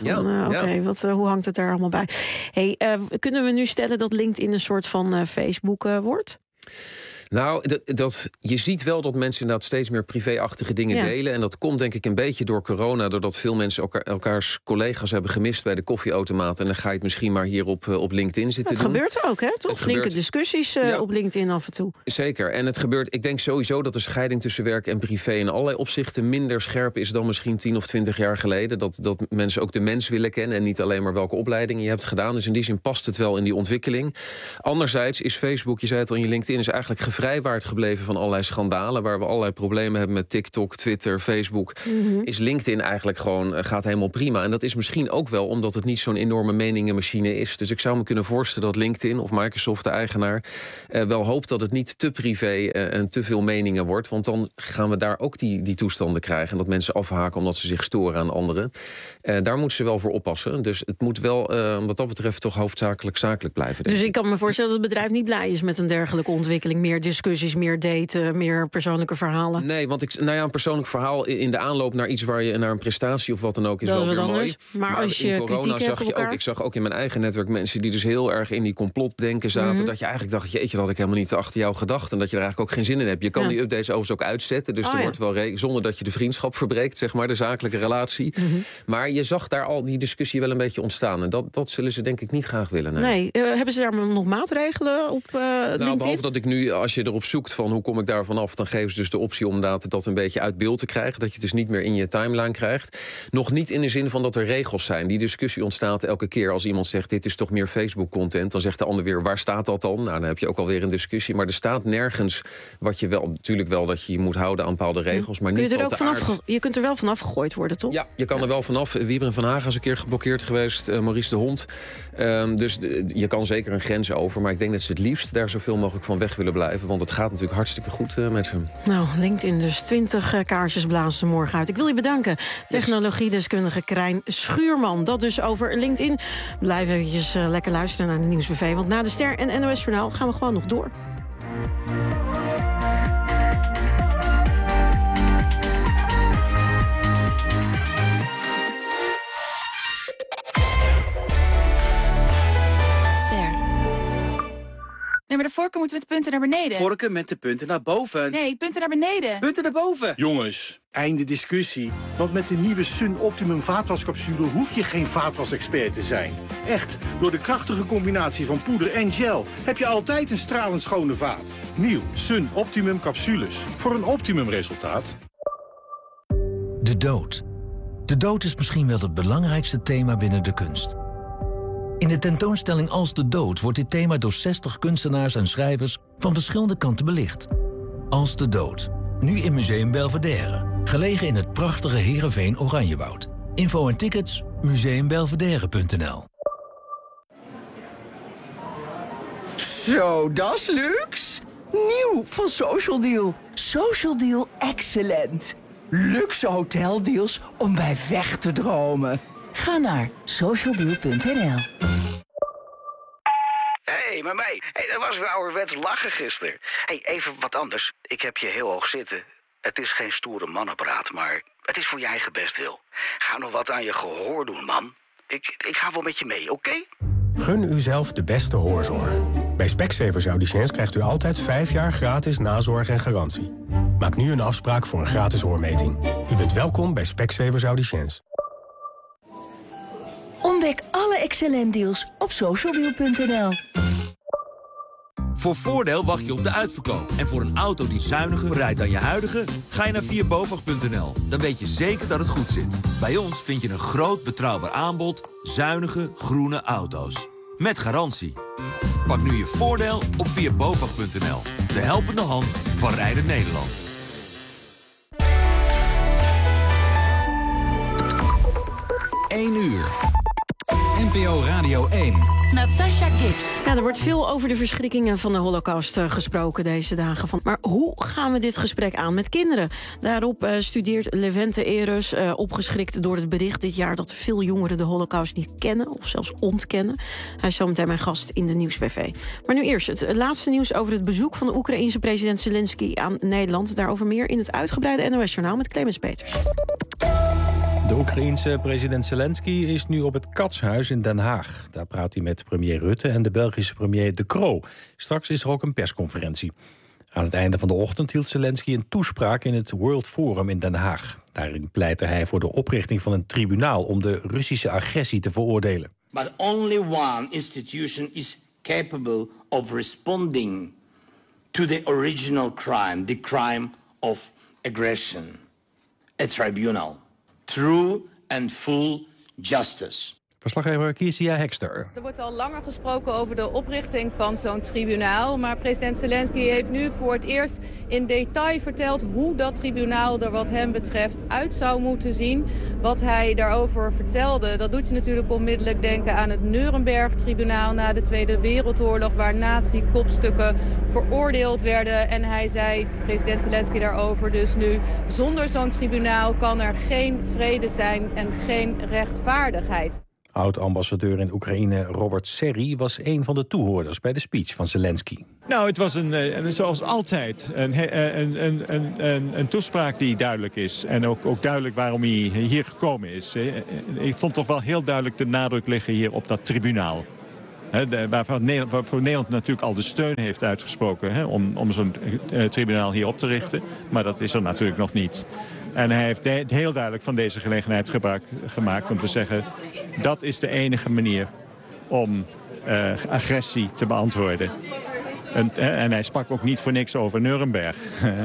Hoe hangt het daar allemaal bij? Kunnen we nu stellen dat LinkedIn een soort van Facebook wordt? Nou, je ziet wel dat mensen inderdaad steeds meer privéachtige dingen delen. En dat komt denk ik een beetje door corona. Doordat veel mensen elkaars collega's hebben gemist bij de koffieautomaat. En dan ga je het misschien maar hier op LinkedIn zitten doen. Het gebeurt er ook, hè? Toch? Flinke discussies op LinkedIn af en toe. Zeker. En het gebeurt, ik denk sowieso dat de scheiding tussen werk en privé in allerlei opzichten minder scherp is dan misschien 10 of 20 jaar geleden. Dat mensen ook de mens willen kennen en niet alleen maar welke opleidingen je hebt gedaan. Dus in die zin past het wel in die ontwikkeling. Anderzijds is Facebook, je zei het al in je LinkedIn, is eigenlijk vrijwaard gebleven van allerlei schandalen, waar we allerlei problemen hebben met TikTok, Twitter, Facebook, is LinkedIn eigenlijk gewoon, gaat helemaal prima. En dat is misschien ook wel omdat het niet zo'n enorme meningenmachine is. Dus ik zou me kunnen voorstellen dat LinkedIn of Microsoft, de eigenaar, wel hoopt dat het niet te privé en te veel meningen wordt. Want dan gaan we daar ook die toestanden krijgen. En dat mensen afhaken omdat ze zich storen aan anderen. Daar moeten ze wel voor oppassen. Dus het moet wel, wat dat betreft, toch hoofdzakelijk zakelijk blijven. Dus ik kan me voorstellen dat het bedrijf niet blij is met een dergelijke ontwikkeling. Meer discussies, meer daten, meer persoonlijke verhalen. Nee, want een persoonlijk verhaal in de aanloop naar iets waar je naar een prestatie of wat dan ook is dat wel weer anders. Mooi. Maar als je corona zag je ook. Ik zag ook in mijn eigen netwerk mensen die dus heel erg in die complotdenken zaten. Dat je eigenlijk dacht, jeetje, dat had ik helemaal niet achter jou gedacht. En dat je er eigenlijk ook geen zin in hebt. Je kan die updates overigens ook uitzetten. Dus er wordt wel zonder dat je de vriendschap verbreekt, zeg maar, de zakelijke relatie. Maar je zag daar al die discussie wel een beetje ontstaan. En dat zullen ze denk ik niet graag willen. Nee. Hebben ze daar nog maatregelen op LinkedIn? Behalve dat ik nu, als je erop zoekt van hoe kom ik daar vanaf, dan geven ze dus de optie om dat een beetje uit beeld te krijgen. Dat je het dus niet meer in je timeline krijgt. Nog niet in de zin van dat er regels zijn. Die discussie ontstaat elke keer. Als iemand zegt, dit is toch meer Facebook-content, dan zegt de ander weer, waar staat dat dan? Nou, dan heb je ook alweer een discussie. Maar er staat nergens wat je wel, natuurlijk wel dat je je moet houden aan bepaalde regels, maar niet wat de aard. Je kunt er wel vanaf gegooid worden, toch? Ja, je kan er wel vanaf. Wiebren van Hagen is een keer geblokkeerd geweest. Maurice de Hond. Dus je kan zeker een grens over. Maar ik denk dat ze het liefst daar zoveel mogelijk van weg willen blijven. Want het gaat natuurlijk hartstikke goed met ze. Nou, LinkedIn dus 20 kaarsjes blazen morgen uit. Ik wil je bedanken. Technologiedeskundige Krijn Schuurman. Dat dus over LinkedIn. Blijf eventjes lekker luisteren naar de Nieuwsbv. Want na de Ster en NOS Journaal gaan we gewoon nog door. Nee, maar de Vorken moeten met de punten naar beneden. Vorken met de punten naar boven. Nee, punten naar beneden. Punten naar boven. Jongens, einde discussie. Want met de nieuwe Sun Optimum vaatwascapsule hoef je geen vaatwasexpert te zijn. Echt, door de krachtige combinatie van poeder en gel heb je altijd een stralend schone vaat. Nieuw Sun Optimum capsules. Voor een optimum resultaat. De dood. De dood is misschien wel het belangrijkste thema binnen de kunst. In de tentoonstelling Als de Dood wordt dit thema door 60 kunstenaars en schrijvers van verschillende kanten belicht. Als de Dood. Nu in Museum Belvedere. Gelegen in het prachtige Heerenveen Oranjewoud. Info en tickets museumbelvedere.nl. Zo, dat is luxe. Nieuw van Social Deal. Social Deal Excellent. Luxe hoteldeals om bij weg te dromen. Ga naar socialdeal.nl. Hé, maar mij. Dat was weer ouderwets lachen gisteren. Even wat anders. Ik heb je heel hoog zitten. Het is geen stoere mannenpraat, maar het is voor je eigen bestwil. Ga nog wat aan je gehoor doen, man. Ik ga wel met je mee, oké? Gun uzelf de beste hoorzorg. Bij Specsavers Audiciëns krijgt u altijd 5 jaar gratis nazorg en garantie. Maak nu een afspraak voor een gratis hoormeting. U bent welkom bij Specsavers Audiciëns. Ontdek alle excellent deals op socialdeal.nl. Voor voordeel wacht je op de uitverkoop. En voor een auto die zuiniger rijdt dan je huidige, ga je naar vierbovag.nl. Dan weet je zeker dat het goed zit. Bij ons vind je een groot betrouwbaar aanbod zuinige groene auto's. Met garantie. Pak nu je voordeel op vierbovag.nl. De helpende hand van Rijden Nederland. Uur. NPO Radio 1. Natasha Gibbs. Ja, er wordt veel over de verschrikkingen van de Holocaust gesproken deze dagen. Maar hoe gaan we dit gesprek aan met kinderen? Daarop studeert Levente Eres, opgeschrikt door het bericht dit jaar dat veel jongeren de Holocaust niet kennen of zelfs ontkennen. Hij is zo meteen mijn gast in de Nieuwsbv. Maar nu eerst het laatste nieuws over het bezoek van de Oekraïense president Zelensky aan Nederland. Daarover meer in het uitgebreide NOS-journaal met Clemens Peters. De Oekraïense president Zelensky is nu op het Katshuis in Den Haag. Daar praat hij met premier Rutte en de Belgische premier De Croo. Straks is er ook een persconferentie. Aan het einde van de ochtend hield Zelensky een toespraak in het World Forum in Den Haag. Daarin pleitte hij voor de oprichting van een tribunaal om de Russische agressie te veroordelen. But only one institution is capable of responding to the original crime, the crime of aggression. A tribunal. True and full justice. Verslaggever Kiesia Hekster. Er wordt al langer gesproken over de oprichting van zo'n tribunaal. Maar president Zelensky heeft nu voor het eerst in detail verteld hoe dat tribunaal er wat hem betreft uit zou moeten zien. Wat hij daarover vertelde, dat doet je natuurlijk onmiddellijk denken aan het Nuremberg-tribunaal na de Tweede Wereldoorlog, waar nazi-kopstukken veroordeeld werden. En hij zei, president Zelensky daarover, dus nu zonder zo'n tribunaal kan er geen vrede zijn en geen rechtvaardigheid. Oud-ambassadeur in Oekraïne Robert Serry was een van de toehoorders bij de speech van Zelensky. Nou, het was zoals altijd een toespraak die duidelijk is. En ook duidelijk waarom hij hier gekomen is. Ik vond toch wel heel duidelijk de nadruk liggen hier op dat tribunaal. Waarvoor Nederland natuurlijk al de steun heeft uitgesproken om zo'n tribunaal hier op te richten. Maar dat is er natuurlijk nog niet. En hij heeft heel duidelijk van deze gelegenheid gebruik gemaakt om te zeggen, dat is de enige manier om agressie te beantwoorden. En hij sprak ook niet voor niks over Nuremberg.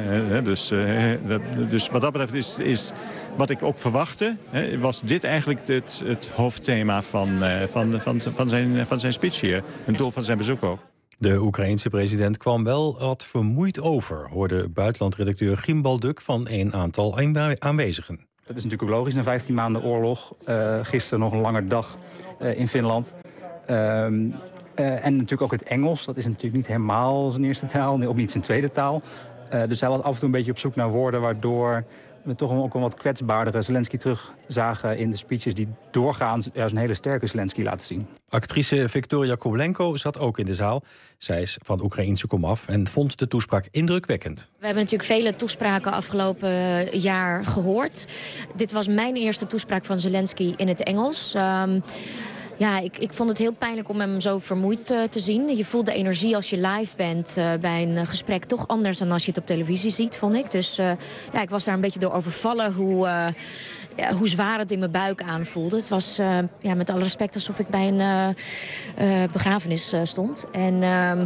Dus wat dat betreft is wat ik ook verwachtte, was dit eigenlijk het hoofdthema van zijn speech hier. Het doel van zijn bezoek ook. De Oekraïense president kwam wel wat vermoeid over, hoorde buitenlandredacteur Gim Balduk van een aantal aanwezigen. Dat is natuurlijk ook logisch, na 15 maanden oorlog. Gisteren nog een lange dag in Finland. En natuurlijk ook het Engels, dat is natuurlijk niet helemaal zijn eerste taal, ook niet zijn tweede taal. Dus hij was af en toe een beetje op zoek naar woorden waardoor we toch ook een wat kwetsbaardere Zelensky terugzagen in de speeches die doorgaans een hele sterke Zelensky laten zien. Actrice Victoria Koblenko zat ook in de zaal. Zij is van Oekraïense komaf en vond de toespraak indrukwekkend. We hebben natuurlijk vele toespraken afgelopen jaar gehoord. Dit was mijn eerste toespraak van Zelensky in het Engels. ik vond het heel pijnlijk om hem zo vermoeid te zien. Je voelt de energie als je live bent bij een gesprek toch anders dan als je het op televisie ziet, vond ik. Dus ik was daar een beetje door overvallen hoe zwaar het in mijn buik aanvoelde. Het was met alle respect alsof ik bij een begrafenis stond. En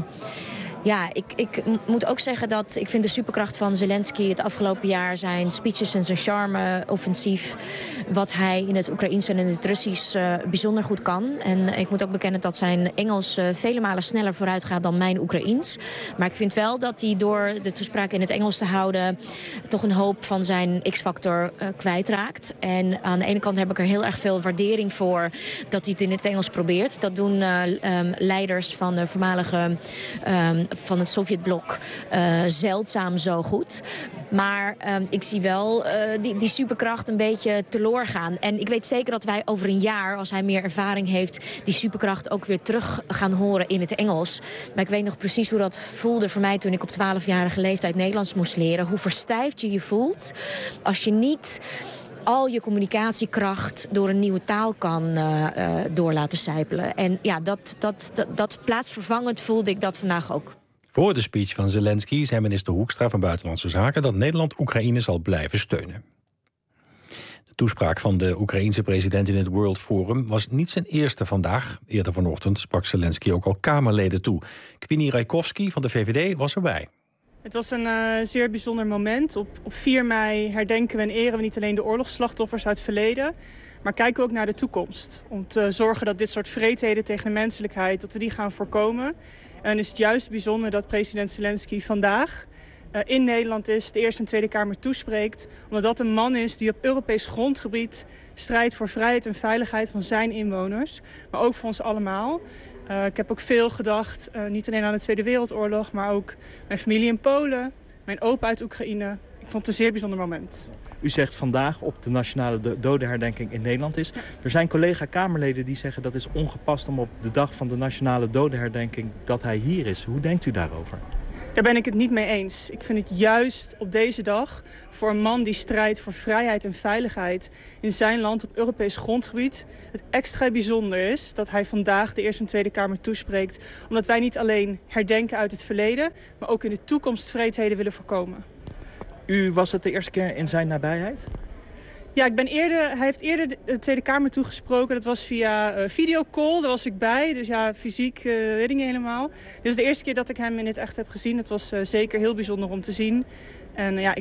ik moet ook zeggen dat ik vind de superkracht van Zelensky het afgelopen jaar, zijn speeches en zijn charme-offensief, wat hij in het Oekraïens en in het Russisch bijzonder goed kan. En ik moet ook bekennen dat zijn Engels vele malen sneller vooruit gaat dan mijn Oekraïens. Maar ik vind wel dat hij door de toespraak in het Engels te houden toch een hoop van zijn X-factor kwijtraakt. En aan de ene kant heb ik er heel erg veel waardering voor dat hij het in het Engels probeert. Dat doen leiders van de voormalige van het Sovjetblok zeldzaam zo goed. Maar ik zie wel die superkracht een beetje teloor gaan. En ik weet zeker dat wij over een jaar, als hij meer ervaring heeft, die superkracht ook weer terug gaan horen in het Engels. Maar ik weet nog precies hoe dat voelde voor mij toen ik op 12-jarige leeftijd Nederlands moest leren. Hoe verstijfd je je voelt als je niet al je communicatiekracht door een nieuwe taal kan door laten sijpelen. En dat plaatsvervangend voelde ik dat vandaag ook. Voor de speech van Zelensky zei minister Hoekstra van Buitenlandse Zaken dat Nederland Oekraïne zal blijven steunen. De toespraak van de Oekraïense president in het World Forum was niet zijn eerste vandaag. Eerder vanochtend sprak Zelensky ook al Kamerleden toe. Queenie Rijkovski van de VVD was erbij. Het was een zeer bijzonder moment. Op 4 mei herdenken we en eren we niet alleen de oorlogsslachtoffers uit het verleden, maar kijken we ook naar de toekomst. Om te zorgen dat dit soort wreedheden tegen de menselijkheid, dat we die gaan voorkomen. En is het juist bijzonder dat president Zelensky vandaag in Nederland is, de Eerste en Tweede Kamer toespreekt, omdat dat een man is die op Europees grondgebied strijdt voor vrijheid en veiligheid van zijn inwoners, maar ook voor ons allemaal. Ik heb ook veel gedacht, niet alleen aan de Tweede Wereldoorlog, maar ook mijn familie in Polen, mijn opa uit Oekraïne. Ik vond het een zeer bijzonder moment. U zegt vandaag op de nationale dodenherdenking in Nederland is. Er zijn collega-Kamerleden die zeggen dat is ongepast om op de dag van de nationale dodenherdenking dat hij hier is. Hoe denkt u daarover? Daar ben ik het niet mee eens. Ik vind het juist op deze dag voor een man die strijdt voor vrijheid en veiligheid in zijn land op Europees grondgebied het extra bijzonder is dat hij vandaag de Eerste en Tweede Kamer toespreekt. Omdat wij niet alleen herdenken uit het verleden, maar ook in de toekomst wreedheden willen voorkomen. U was het de eerste keer in zijn nabijheid? Ja, hij heeft eerder de Tweede Kamer toegesproken. Dat was via videocall, daar was ik bij. Dus ja, fysiek weet ik niet helemaal. Dus de eerste keer dat ik hem in het echt heb gezien, het was zeker heel bijzonder om te zien. En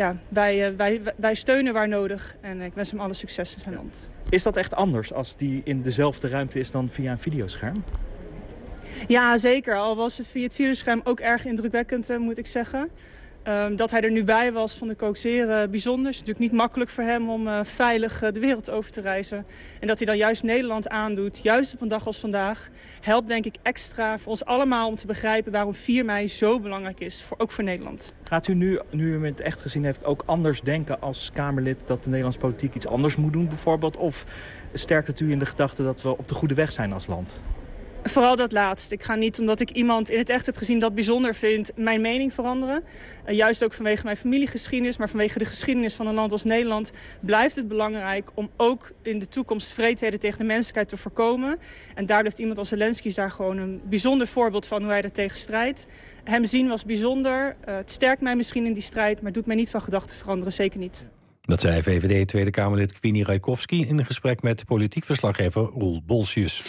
wij steunen waar nodig. En ik wens hem alle succes in zijn land. Is dat echt anders als die in dezelfde ruimte is dan via een videoscherm? Ja, zeker. Al was het via het videoscherm ook erg indrukwekkend, moet ik zeggen. Dat hij er nu bij was, vond ik ook zeer bijzonder. Het is natuurlijk niet makkelijk voor hem om veilig de wereld over te reizen. En dat hij dan juist Nederland aandoet, juist op een dag als vandaag, helpt denk ik extra voor ons allemaal om te begrijpen waarom 4 mei zo belangrijk is, ook voor Nederland. Gaat u nu u hem in het echt gezien heeft, ook anders denken als Kamerlid dat de Nederlandse politiek iets anders moet doen bijvoorbeeld? Of sterkt het u in de gedachte dat we op de goede weg zijn als land? Vooral dat laatst. Ik ga niet, omdat ik iemand in het echt heb gezien dat bijzonder vindt, mijn mening veranderen. Juist ook vanwege mijn familiegeschiedenis, maar vanwege de geschiedenis van een land als Nederland blijft het belangrijk om ook in de toekomst wreedheden tegen de menselijkheid te voorkomen. En daar heeft iemand als Zelensky daar gewoon een bijzonder voorbeeld van hoe hij er tegen strijdt. Hem zien was bijzonder. Het sterkt mij misschien in die strijd, maar doet mij niet van gedachten veranderen. Zeker niet. Dat zei VVD Tweede Kamerlid Queenie Rijkovski in een gesprek met politiek verslaggever Roel Bolsius.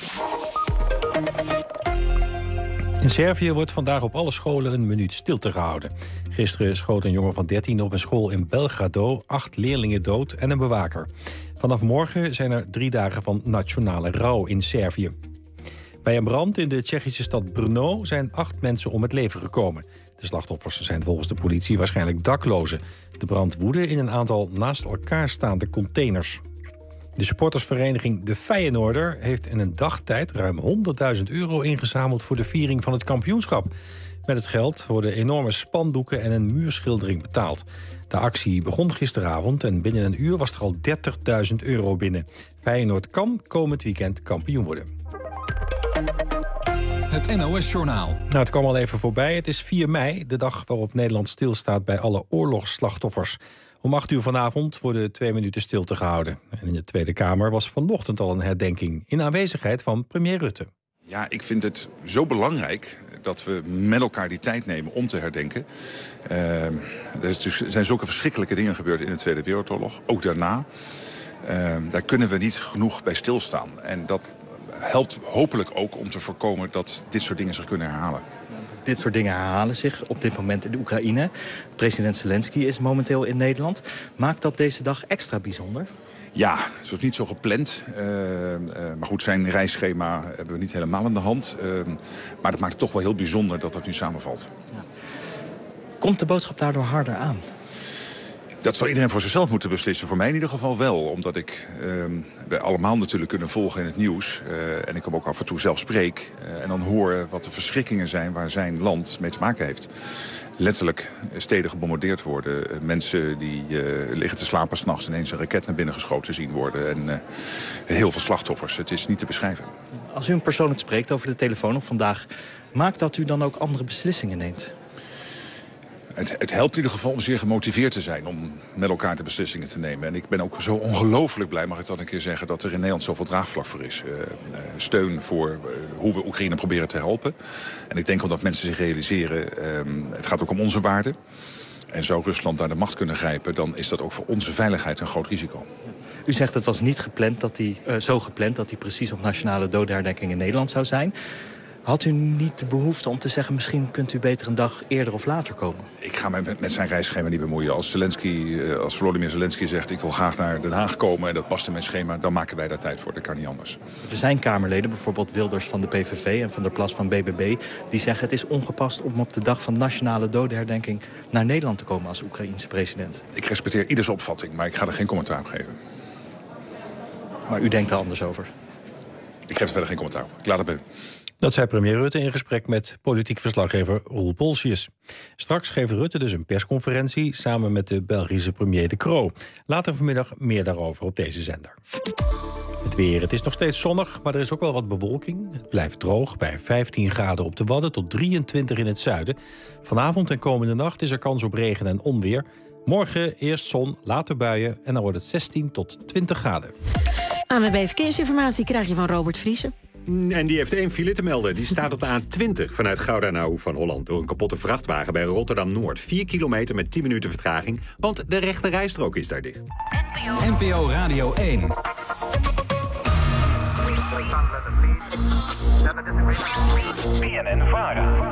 In Servië wordt vandaag op alle scholen een minuut stilte gehouden. Gisteren schoot een jongen van 13 op een school in Belgrado 8 leerlingen dood en een bewaker. Vanaf morgen zijn er 3 dagen van nationale rouw in Servië. Bij een brand in de Tsjechische stad Brno zijn 8 mensen om het leven gekomen. De slachtoffers zijn volgens de politie waarschijnlijk daklozen. De brand woedde in een aantal naast elkaar staande containers. De supportersvereniging De Feyenoorder heeft in een dagtijd ruim €100.000 ingezameld voor de viering van het kampioenschap. Met het geld worden enorme spandoeken en een muurschildering betaald. De actie begon gisteravond en binnen een uur was er al €30.000 binnen. Feyenoord kan komend weekend kampioen worden. het NOS-journaal. Nou, het kwam al even voorbij. Het is 4 mei, de dag waarop Nederland stilstaat bij alle oorlogsslachtoffers. Om 8 uur vanavond worden 2 minuten stilte gehouden. En in de Tweede Kamer was vanochtend al een herdenking in aanwezigheid van premier Rutte. Ja, ik vind het zo belangrijk dat we met elkaar die tijd nemen om te herdenken. Er zijn zulke verschrikkelijke dingen gebeurd in de Tweede Wereldoorlog, ook daarna. Daar kunnen we niet genoeg bij stilstaan. En dat helpt hopelijk ook om te voorkomen dat dit soort dingen zich kunnen herhalen. Dit soort dingen herhalen zich op dit moment in de Oekraïne. President Zelensky is momenteel in Nederland. Maakt dat deze dag extra bijzonder? Ja, het was niet zo gepland. Maar goed, zijn reisschema hebben we niet helemaal in de hand. Maar dat maakt het toch wel heel bijzonder dat dat nu samenvalt. Ja. Komt de boodschap daardoor harder aan? Dat zal iedereen voor zichzelf moeten beslissen. Voor mij in ieder geval wel. Omdat we allemaal natuurlijk kunnen volgen in het nieuws. En ik hem ook af en toe zelf spreek. En dan hoor wat de verschrikkingen zijn waar zijn land mee te maken heeft. Letterlijk steden gebombardeerd worden. Mensen die liggen te slapen 's nachts ineens een raket naar binnen geschoten zien worden. En heel veel slachtoffers. Het is niet te beschrijven. Als u hem persoonlijk spreekt over de telefoon of vandaag, maakt dat u dan ook andere beslissingen neemt? Het helpt in ieder geval om zeer gemotiveerd te zijn om met elkaar de beslissingen te nemen. En ik ben ook zo ongelooflijk blij, mag ik dat een keer zeggen, dat er in Nederland zoveel draagvlak voor is. Steun voor hoe we Oekraïne proberen te helpen. En ik denk omdat mensen zich realiseren, het gaat ook om onze waarden. En zou Rusland naar de macht kunnen grijpen, dan is dat ook voor onze veiligheid een groot risico. U zegt het was niet gepland zo gepland dat hij precies op nationale dodenherdenking in Nederland zou zijn. Had u niet de behoefte om te zeggen, misschien kunt u beter een dag eerder of later komen? Ik ga me met zijn reisschema niet bemoeien. Als Volodymyr Zelensky zegt, ik wil graag naar Den Haag komen en dat past in mijn schema, dan maken wij daar tijd voor. Dat kan niet anders. Er zijn Kamerleden, bijvoorbeeld Wilders van de PVV en Van der Plas van BBB, die zeggen het is ongepast om op de dag van nationale dodenherdenking naar Nederland te komen als Oekraïense president. Ik respecteer ieders opvatting, maar ik ga er geen commentaar op geven. Maar u denkt er anders over? Ik geef er verder geen commentaar op. Ik laat het bij u. Dat zei premier Rutte in gesprek met politiek verslaggever Roel Polsius. Straks geeft Rutte dus een persconferentie samen met de Belgische premier De Croo. Later vanmiddag meer daarover op deze zender. Het weer. Het is nog steeds zonnig, maar er is ook wel wat bewolking. Het blijft droog bij 15 graden op de Wadden tot 23 in het zuiden. Vanavond en komende nacht is er kans op regen en onweer. Morgen eerst zon, later buien en dan wordt het 16 tot 20 graden. ANWB Verkeersinformatie krijg je van Robert Vriesen. En die heeft 1 file te melden. Die staat op de A20 vanuit Gouda naar Hoek van Holland. Door een kapotte vrachtwagen bij Rotterdam-Noord. 4 kilometer met 10 minuten vertraging, want de rechte rijstrook is daar dicht. NPO Radio 1. BNN-VARA.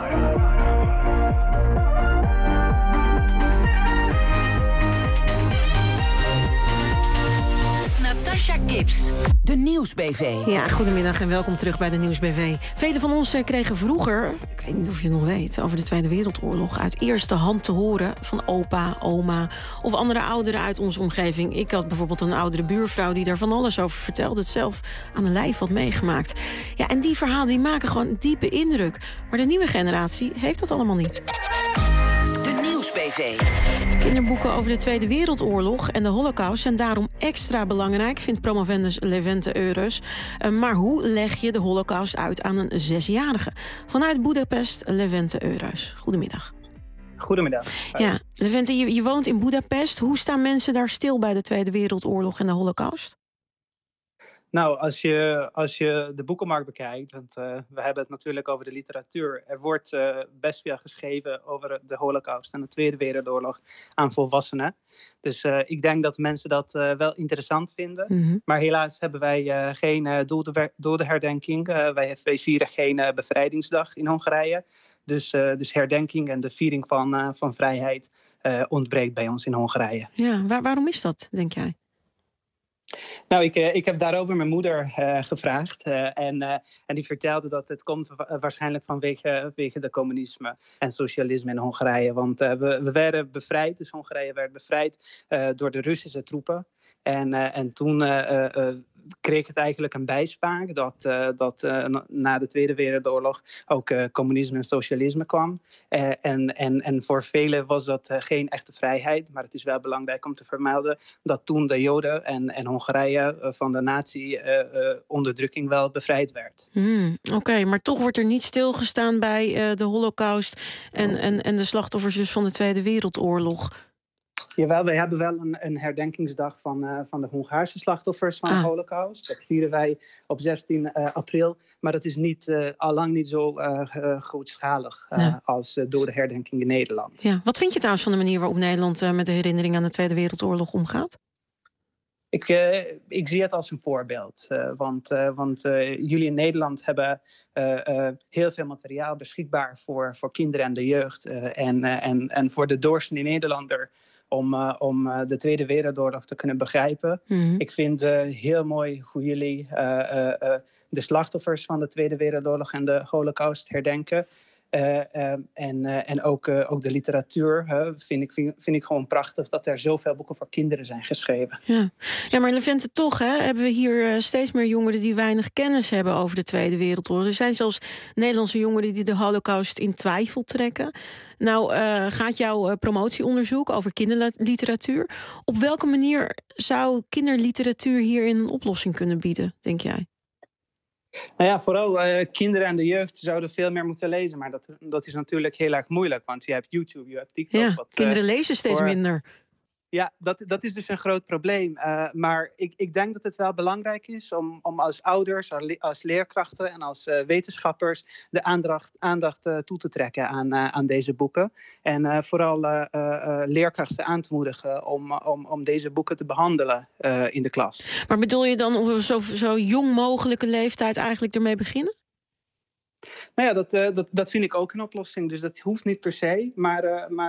Natasha Gibbs, de Nieuwsbv. Ja, goedemiddag en welkom terug bij de Nieuwsbv. Velen van ons kregen vroeger, ik weet niet of je het nog weet, over de Tweede Wereldoorlog uit eerste hand te horen van opa, oma of andere ouderen uit onze omgeving. Ik had bijvoorbeeld een oudere buurvrouw die daar van alles over vertelde, het zelf aan de lijf had meegemaakt. Ja, en die verhalen die maken gewoon diepe indruk. Maar de nieuwe generatie heeft dat allemaal niet. De Nieuwsbv. Kinderboeken over de Tweede Wereldoorlog en de Holocaust zijn daarom extra belangrijk, vindt promovendus Levente Eurus. Maar hoe leg je de Holocaust uit aan een 6-jarige? Vanuit Boedapest, Levente Eurus. Goedemiddag. Goedemiddag. Ja, Levente, je woont in Boedapest. Hoe staan mensen daar stil bij de Tweede Wereldoorlog en de Holocaust? Nou, als je de boekenmarkt bekijkt, want we hebben het natuurlijk over de literatuur. Er wordt best veel geschreven over de Holocaust en de Tweede Wereldoorlog aan volwassenen. Dus ik denk dat mensen dat wel interessant vinden. Mm-hmm. Maar helaas hebben wij geen dodenherdenking. Wij vieren geen bevrijdingsdag in Hongarije. Dus herdenking en de viering van vrijheid ontbreekt bij ons in Hongarije. Ja, waarom is dat, denk jij? Nou, ik heb daarover mijn moeder gevraagd. En die vertelde dat het komt waarschijnlijk vanwege de communisme en socialisme in Hongarije. Want we werden bevrijd, dus Hongarije werd bevrijd door de Russische troepen. En toen kreeg het eigenlijk een bijsmaak dat na de Tweede Wereldoorlog ook communisme en socialisme kwam. En voor velen was dat geen echte vrijheid, maar het is wel belangrijk om te vermelden dat toen de Joden en Hongarije van de nazi-onderdrukking wel bevrijd werd. Oké, maar toch wordt er niet stilgestaan bij de Holocaust en de slachtoffers dus van de Tweede Wereldoorlog. Jawel, wij hebben wel een herdenkingsdag van de Hongaarse slachtoffers van de Holocaust. Dat vieren wij op 16 april. Maar dat is allang niet zo grootschalig als door de herdenking in Nederland. Ja. Wat vind je trouwens van de manier waarop Nederland met de herinnering aan de Tweede Wereldoorlog omgaat? Ik zie het als een voorbeeld. Want jullie in Nederland hebben heel veel materiaal beschikbaar voor kinderen en de jeugd. En voor de doorsnee Nederlander om de Tweede Wereldoorlog te kunnen begrijpen. Ik vind heel mooi hoe jullie de slachtoffers van de Tweede Wereldoorlog en de Holocaust herdenken. En ook de literatuur vind ik gewoon prachtig dat er zoveel boeken voor kinderen zijn geschreven. Ja, maar Levente, toch hebben we hier steeds meer jongeren die weinig kennis hebben over de Tweede Wereldoorlog. Er zijn zelfs Nederlandse jongeren die de Holocaust in twijfel trekken. Nou, gaat jouw promotieonderzoek over kinderliteratuur. Op welke manier zou kinderliteratuur hierin een oplossing kunnen bieden, denk jij? Nou ja, vooral kinderen en de jeugd zouden veel meer moeten lezen. Maar dat is natuurlijk heel erg moeilijk. Want je hebt YouTube, je hebt TikTok. Ja, kinderen lezen steeds minder. Ja, dat is dus een groot probleem. Maar ik denk dat het wel belangrijk is om als ouders, als leerkrachten en als wetenschappers de aandacht toe te trekken aan deze boeken. En vooral leerkrachten aan te moedigen om deze boeken te behandelen in de klas. Maar bedoel je dan op zo jong mogelijke leeftijd eigenlijk ermee beginnen? Nou ja, dat vind ik ook een oplossing. Dus dat hoeft niet per se, maar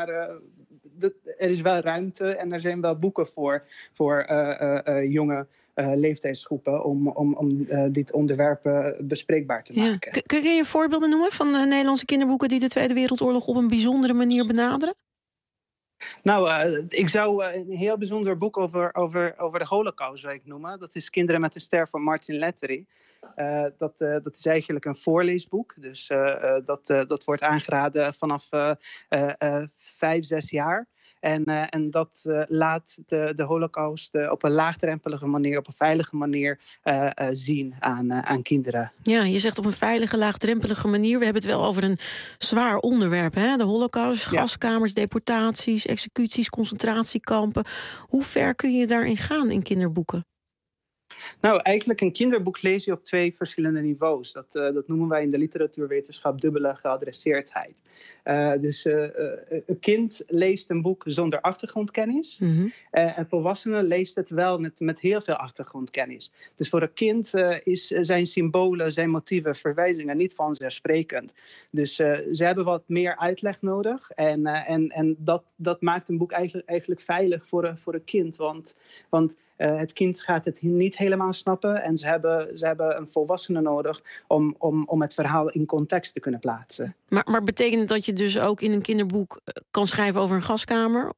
er is wel ruimte en er zijn wel boeken voor jonge leeftijdsgroepen om dit onderwerp bespreekbaar te maken. Ja. Kun je voorbeelden noemen van Nederlandse kinderboeken die de Tweede Wereldoorlog op een bijzondere manier benaderen? Nou, ik zou een heel bijzonder boek over de Holocaust zou ik noemen. Dat is Kinderen met de ster van Martin Lettery. Dat is eigenlijk een voorleesboek. Dus dat wordt aangeraden vanaf 5, 6 jaar. En dat laat de Holocaust op een laagdrempelige manier, op een veilige manier zien aan kinderen. Ja, je zegt op een veilige, laagdrempelige manier. We hebben het wel over een zwaar onderwerp, hè? De Holocaust, gaskamers, deportaties, executies, concentratiekampen. Hoe ver kun je daarin gaan in kinderboeken? Nou, eigenlijk een kinderboek lees je op 2 verschillende niveaus. Dat noemen wij in de literatuurwetenschap dubbele geadresseerdheid. Dus een kind leest een boek zonder achtergrondkennis. En volwassenen leest het wel met heel veel achtergrondkennis. Dus voor een kind zijn symbolen, zijn motieven, verwijzingen niet vanzelfsprekend. Dus ze hebben wat meer uitleg nodig. En dat maakt een boek eigenlijk veilig voor een kind. Want het kind gaat het niet helemaal snappen en ze hebben een volwassene nodig om het verhaal in context te kunnen plaatsen. Maar betekent dat je dus ook in een kinderboek kan schrijven over een gaskamer?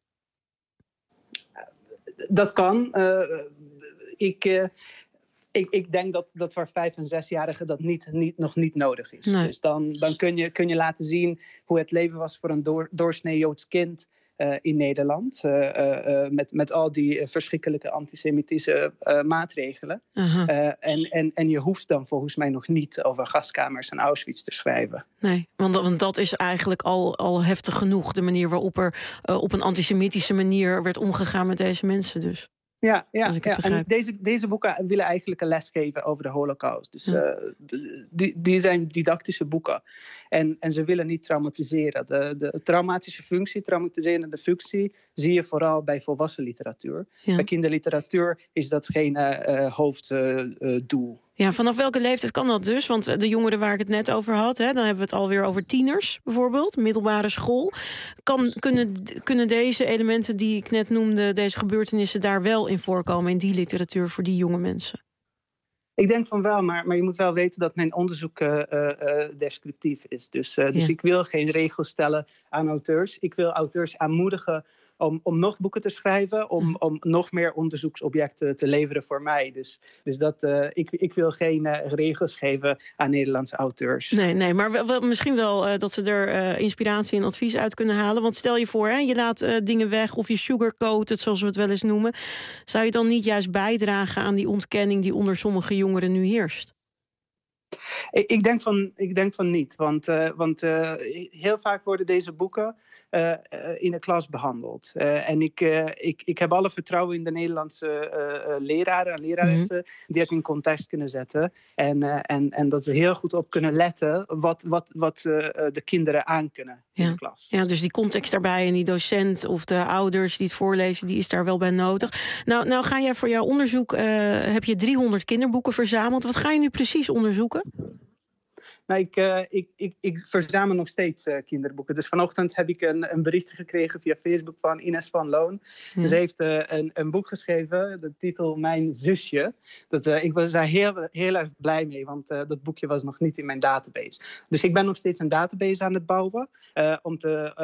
Dat kan. Ik denk dat voor 5- en 6-jarigen dat nog niet nodig is. Nee. Dus dan kun je laten zien hoe het leven was voor een doorsnee Joods kind in Nederland. Met al die verschrikkelijke antisemitische maatregelen. En je hoeft dan volgens mij nog niet over gaskamers en Auschwitz te schrijven. Nee, want dat is eigenlijk al heftig genoeg. De manier waarop er op een antisemitische manier werd omgegaan met deze mensen dus. Ja. En deze boeken willen eigenlijk een les geven over de Holocaust. Dus die zijn didactische boeken. En ze willen niet traumatiseren. De traumatiserende functie zie je vooral bij volwassen literatuur. Ja. Bij kinderliteratuur is dat geen hoofddoel. Ja, vanaf welke leeftijd kan dat dus? Want de jongeren waar ik het net over had, dan hebben we het alweer over tieners bijvoorbeeld, middelbare school. Kunnen deze elementen die ik net noemde, deze gebeurtenissen daar wel in voorkomen in die literatuur voor die jonge mensen? Ik denk van wel, maar je moet wel weten dat mijn onderzoek descriptief is. Dus ik wil geen regels stellen aan auteurs. Ik wil auteurs aanmoedigen om nog boeken te schrijven, om nog meer onderzoeksobjecten te leveren voor mij. Dus dat, ik wil geen regels geven aan Nederlandse auteurs. Nee, maar misschien wel dat ze er inspiratie en advies uit kunnen halen. Want stel je voor, je laat dingen weg of je sugarcoat het, zoals we het wel eens noemen. Zou je dan niet juist bijdragen aan die ontkenning die onder sommige jongeren nu heerst? Ik denk van niet, want heel vaak worden deze boeken in de klas behandeld. En ik heb alle vertrouwen in de Nederlandse leraren en leraressen die het in context kunnen zetten. En dat ze heel goed op kunnen letten wat de kinderen aankunnen in de klas. Ja, dus die context daarbij en die docent of de ouders die het voorlezen, die is daar wel bij nodig. Nou ga jij voor jouw onderzoek, heb je 300 kinderboeken verzameld. Wat ga je nu precies onderzoeken? Nou, ik verzamel nog steeds kinderboeken. Dus vanochtend heb ik een berichtje gekregen via Facebook van Ines van Loon. Ja. Ze heeft een boek geschreven, de titel Mijn zusje. Ik was daar heel erg blij mee, want dat boekje was nog niet in mijn database. Dus ik ben nog steeds een database aan het bouwen. Om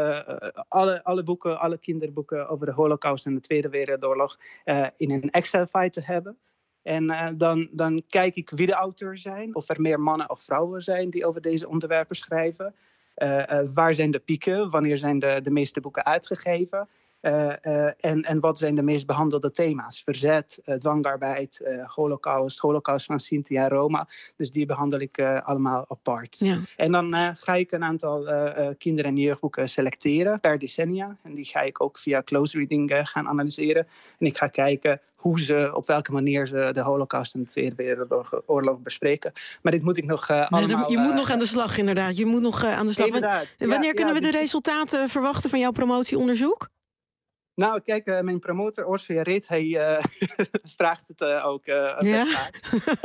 alle kinderboeken over de Holocaust en de Tweede Wereldoorlog in een Excel-file te hebben. En dan kijk ik wie de auteurs zijn. Of er meer mannen of vrouwen zijn die over deze onderwerpen schrijven. Waar zijn de pieken? Wanneer zijn de meeste boeken uitgegeven? En wat zijn de meest behandelde thema's? Verzet, dwangarbeid, holocaust van Sinti en Roma. Dus die behandel ik allemaal apart. Ja. En dan ga ik een aantal kinder- en jeugdboeken selecteren per decennia. En die ga ik ook via close reading gaan analyseren. En ik ga kijken op welke manier ze de Holocaust en de Tweede Wereldoorlog bespreken. Maar dit moet ik nog allemaal... Je moet nog aan de slag, inderdaad. Je moet nog aan de slag. Wanneer kunnen we de resultaten verwachten van jouw promotieonderzoek? Nou, kijk, mijn promotor, Orsia Reet, hij vraagt het ook best vaak.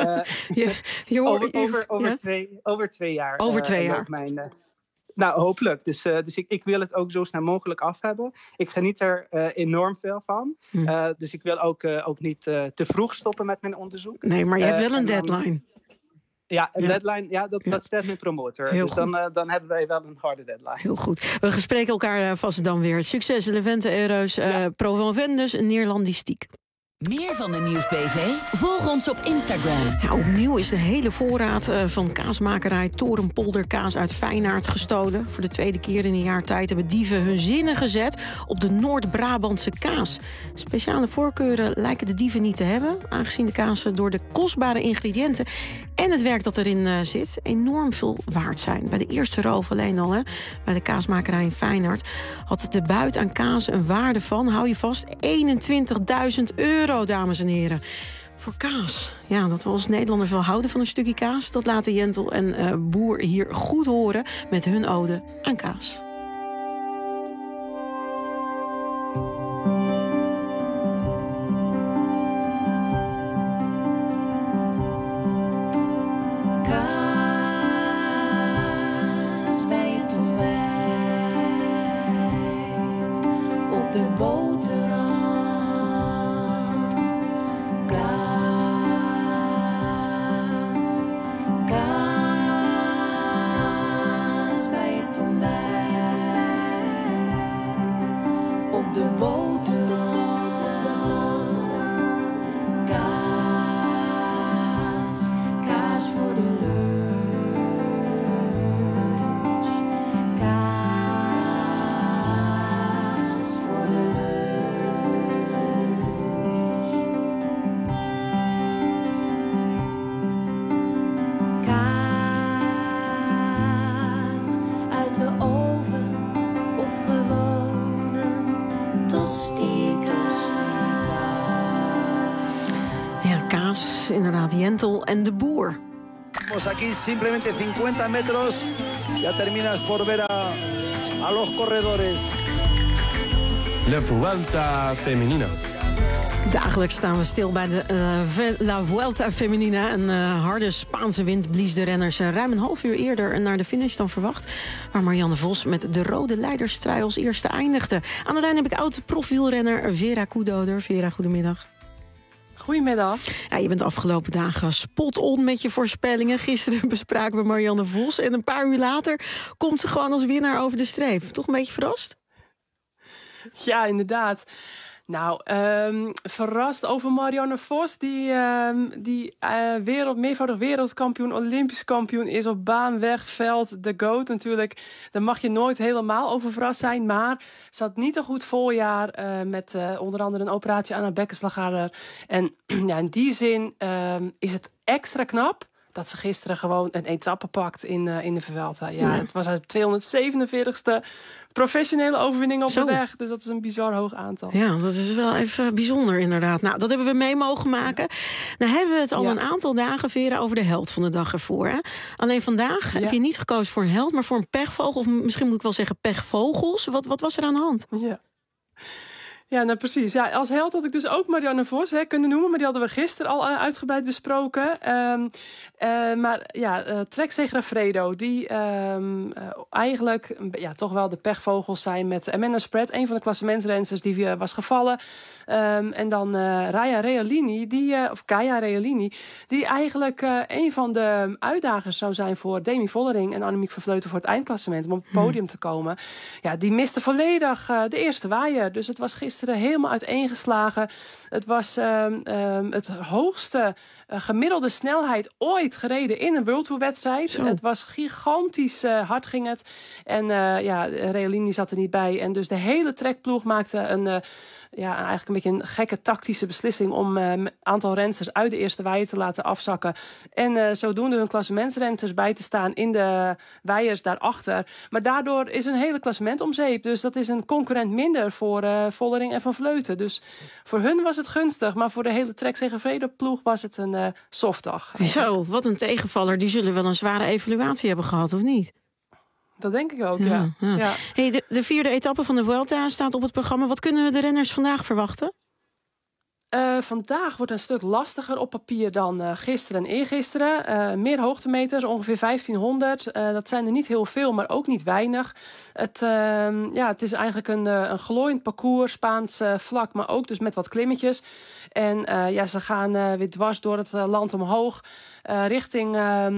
Over 2 jaar. Over 2 jaar. Nou, hopelijk. Dus ik wil het ook zo snel mogelijk af hebben. Ik geniet er enorm veel van. Dus ik wil ook niet te vroeg stoppen met mijn onderzoek. Nee, maar je hebt wel een deadline. Ja, een deadline, dat stelt mijn promotor. Heel dus dan hebben wij wel een harde deadline. Heel goed. We spreken elkaar vast dan weer. Succes, Levente Euro's, Promovendus, Neerlandistiek. Meer van de Nieuwsbv? Volg ons op Instagram. Ja, opnieuw is de hele voorraad van kaasmakerij Torenpolder Kaas uit Feyenaard gestolen. Voor de 2e keer in een jaar tijd hebben dieven hun zinnen gezet op de Noord-Brabantse kaas. Speciale voorkeuren lijken de dieven niet te hebben, aangezien de kaas door de kostbare ingrediënten en het werk dat erin zit enorm veel waard zijn. Bij de eerste roof alleen al, bij de kaasmakerij in Feyenaard, had de buit aan kaas een waarde van, hou je vast, €21.000, dames en heren. Voor kaas. Ja, dat we als Nederlanders wel houden van een stukje kaas, dat laten Jentel en Boer hier goed horen met hun ode aan kaas. Kaas bij het ontbijt, op de boterham. Kaas bij het ontbijt, op de boterham. Kaas voor de lunch. Kaas voor de lunch. Uit de oven of gewoon een tostica. Ja, kaas, inderdaad, Jentel en de Boer. Aquí simplemente 50 metros, ya terminas por ver a los corredores. La Vuelta Femenina. Dagelijks staan we stil bij de La Vuelta Femenina. Een harde Spaanse wind blies de renners ruim een half uur eerder naar de finish dan verwacht. Waar Marianne Vos met de rode leiderstrui als eerste eindigde. Aan de lijn heb ik oud-profwielrenner Vera Koedoder. Vera, goedemiddag. Goedemiddag. Ja, je bent de afgelopen dagen spot-on met je voorspellingen. Gisteren bespraken we Marianne Vos. En een paar uur later komt ze gewoon als winnaar over de streep. Toch een beetje verrast? Ja, inderdaad. Nou, verrast over Marianne Vos, die meervoudig wereldkampioen, Olympisch kampioen is op baan, weg, veld, de GOAT natuurlijk. Daar mag je nooit helemaal over verrast zijn, maar ze had niet een goed voorjaar met onder andere een operatie aan haar bekkenslagader. En ja, in die zin is het extra knap dat ze gisteren gewoon een etappe pakt in de Vuelta. Ja, het was haar 247ste professionele overwinning op de weg. Dus dat is een bizar hoog aantal. Ja, dat is wel even bijzonder inderdaad. Nou, dat hebben we mee mogen maken. Nou hebben we het al een aantal dagen, Vera, over de held van de dag ervoor. Hè? Alleen vandaag heb je niet gekozen voor een held, maar voor een pechvogel. Of misschien moet ik wel zeggen pechvogels. Wat was er aan de hand? Ja, nou precies. Ja, als held had ik dus ook Marianne Vos kunnen noemen. Maar die hadden we gisteren al uitgebreid besproken. Maar ja, Trek Segafredo. Die eigenlijk toch wel de pechvogels zijn met Amanda Spratt. Een van de klassementsrensters die was gevallen. En dan Kaya Realini. Die eigenlijk een van de uitdagers zou zijn voor Demi Vollering en Annemiek van Vleuten voor het eindklassement. Om op het podium te komen. Ja, die miste volledig de eerste waaier. Dus het was gisteren helemaal uiteengeslagen. Het was het hoogste gemiddelde snelheid ooit gereden in een World Tour wedstrijd. Het was gigantisch hard ging het. En Realini zat er niet bij. En dus de hele trekploeg maakte eigenlijk een beetje een gekke tactische beslissing om een aantal rensters uit de eerste waaier te laten afzakken. En zodoende hun klassementsrensters bij te staan in de weiers daarachter. Maar daardoor is een hele klassement om zeep. Dus dat is een concurrent minder voor Vollering en Van Vleuten. Dus voor hun was het gunstig. Maar voor de hele Trek Segafredo ploeg was het een softdag. Zo, wat een tegenvaller. Die zullen wel een zware evaluatie hebben gehad, of niet? Dat denk ik ook, ja. Hey, de vierde etappe van de Vuelta staat op het programma. Wat kunnen de renners vandaag verwachten? Vandaag wordt een stuk lastiger op papier dan gisteren en eergisteren. Meer hoogtemeters, ongeveer 1500. Dat zijn er niet heel veel, maar ook niet weinig. Het is eigenlijk een glooiend parcours, Spaans vlak, maar ook dus met wat klimmetjes. En ze gaan weer dwars door het land omhoog. Richting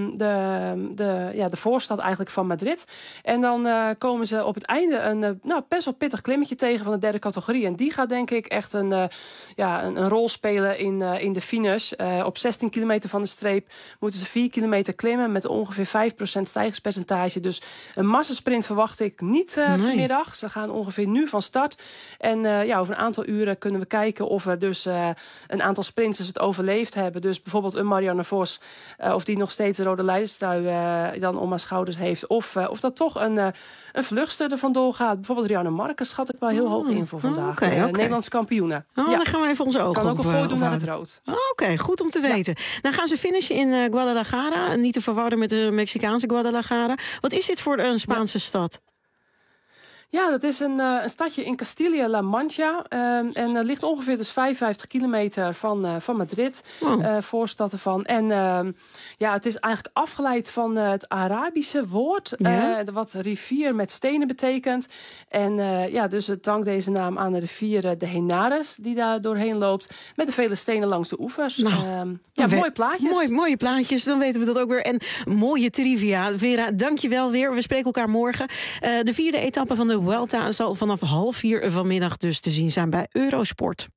de voorstad eigenlijk van Madrid. En dan komen ze op het einde een best wel pittig klimmetje tegen van de derde categorie. En die gaat denk ik echt een rol spelen in de finish. Op 16 kilometer van de streep moeten ze 4 kilometer klimmen met ongeveer 5% stijgingspercentage. Dus een massasprint verwacht ik niet vanmiddag. Ze gaan ongeveer nu van start. En over een aantal uren kunnen we kijken of er dus een aantal sprinters het overleefd hebben. Dus bijvoorbeeld een Marianne Vos. Of die nog steeds de rode leiderstrui dan om haar schouders heeft. Of dat toch een vluchtster er vandoor gaat. Bijvoorbeeld Rianne Marcus schat ik wel heel hoog in voor vandaag. Nederlandse kampioene. Dan gaan we even onze ogen kan ook een voordoen naar het rood. Oké, goed om te weten. Dan gaan ze finishen in Guadalajara. Niet te verwarren met de Mexicaanse Guadalajara. Wat is dit voor een Spaanse stad? Ja, dat is een stadje in Castilla-La Mancha. En dat ligt ongeveer dus 55 kilometer van Madrid. Voorstad ervan. En het is eigenlijk afgeleid van het Arabische woord. Wat rivier met stenen betekent. En dus het dankt deze naam aan de rivier de Henares. Die daar doorheen loopt. Met de vele stenen langs de oevers. Mooie plaatjes. Mooie plaatjes, dan weten we dat ook weer. En mooie trivia. Vera, dank je wel weer. We spreken elkaar morgen. De vierde etappe van de Vuelta zal vanaf 3:30 vanmiddag dus te zien zijn bij Eurosport.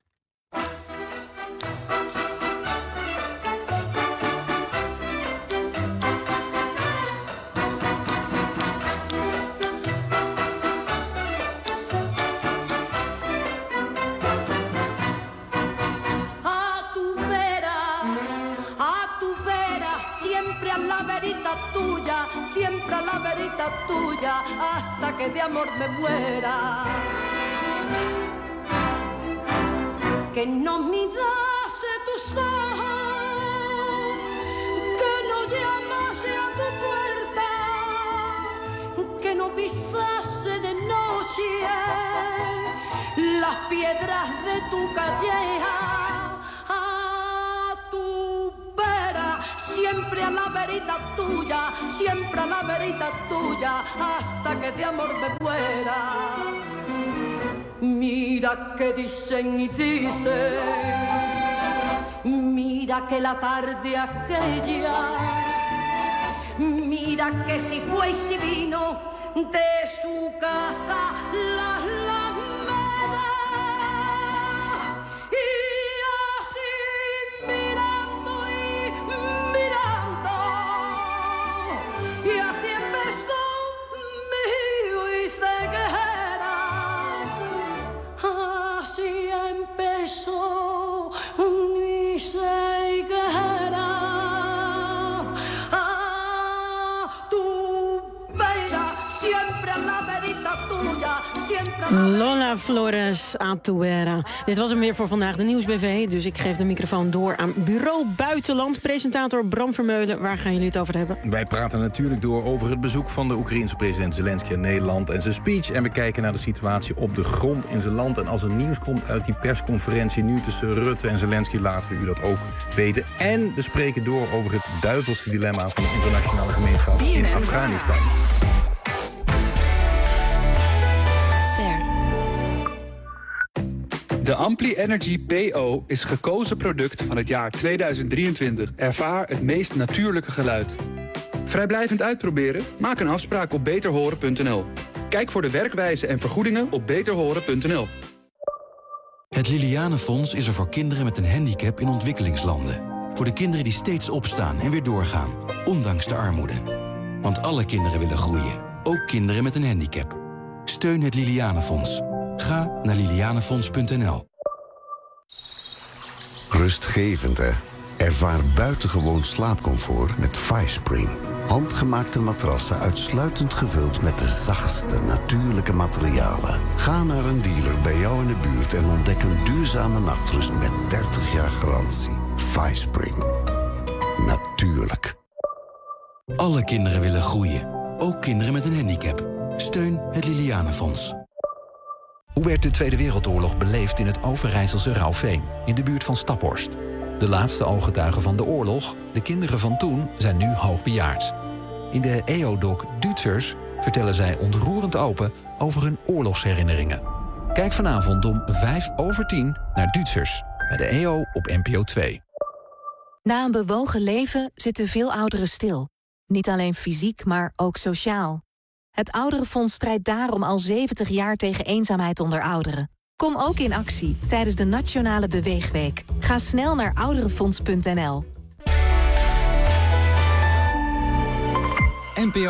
Siempre a la verita tuya, hasta que de amor me muera. Que no mirase tus ojos, que no llamase a tu puerta, que no pisase de noche las piedras de tu calleja. Siempre a la verita tuya, siempre a la verita tuya, hasta que de amor me muera. Mira que dicen y dicen, mira que la tarde aquella, mira que si fue y si vino de su casa las lameras. tuya, siempre Lola Flores, Atuera. Dit was hem weer voor vandaag, de Nieuwsbv. Dus ik geef de microfoon door aan Bureau Buitenland. Presentator Bram Vermeulen, waar gaan jullie het over hebben? Wij praten natuurlijk door over het bezoek van de Oekraïense president Zelensky aan Nederland en zijn speech. En we kijken naar de situatie op de grond in zijn land. En als er nieuws komt uit die persconferentie nu tussen Rutte en Zelensky, laten we u dat ook weten. En we spreken door over het duivelse dilemma van de internationale gemeenschap in Afghanistan. De Ampli Energy PO is gekozen product van het jaar 2023. Ervaar het meest natuurlijke geluid. Vrijblijvend uitproberen? Maak een afspraak op beterhoren.nl. Kijk voor de werkwijze en vergoedingen op beterhoren.nl. Het Lilianenfonds is er voor kinderen met een handicap in ontwikkelingslanden. Voor de kinderen die steeds opstaan en weer doorgaan, ondanks de armoede. Want alle kinderen willen groeien, ook kinderen met een handicap. Steun het Lilianenfonds. Ga naar lilianenfonds.nl. Rustgevend, hè? Ervaar buitengewoon slaapcomfort met FiSpring. Handgemaakte matrassen uitsluitend gevuld met de zachtste natuurlijke materialen. Ga naar een dealer bij jou in de buurt en ontdek een duurzame nachtrust met 30 jaar garantie. FiSpring. Natuurlijk. Alle kinderen willen groeien, ook kinderen met een handicap. Steun het Lilianenfonds. Hoe werd de Tweede Wereldoorlog beleefd in het Overijsselse Rauwveen, in de buurt van Staphorst? De laatste ooggetuigen van de oorlog, de kinderen van toen, zijn nu hoogbejaard. In de EO-doc Duitsers vertellen zij ontroerend open over hun oorlogsherinneringen. Kijk vanavond om 9:55 naar Duitsers, bij de EO op NPO 2. Na een bewogen leven zitten veel ouderen stil. Niet alleen fysiek, maar ook sociaal. Het Ouderenfonds strijdt daarom al 70 jaar tegen eenzaamheid onder ouderen. Kom ook in actie tijdens de Nationale Beweegweek. Ga snel naar ouderenfonds.nl. NPO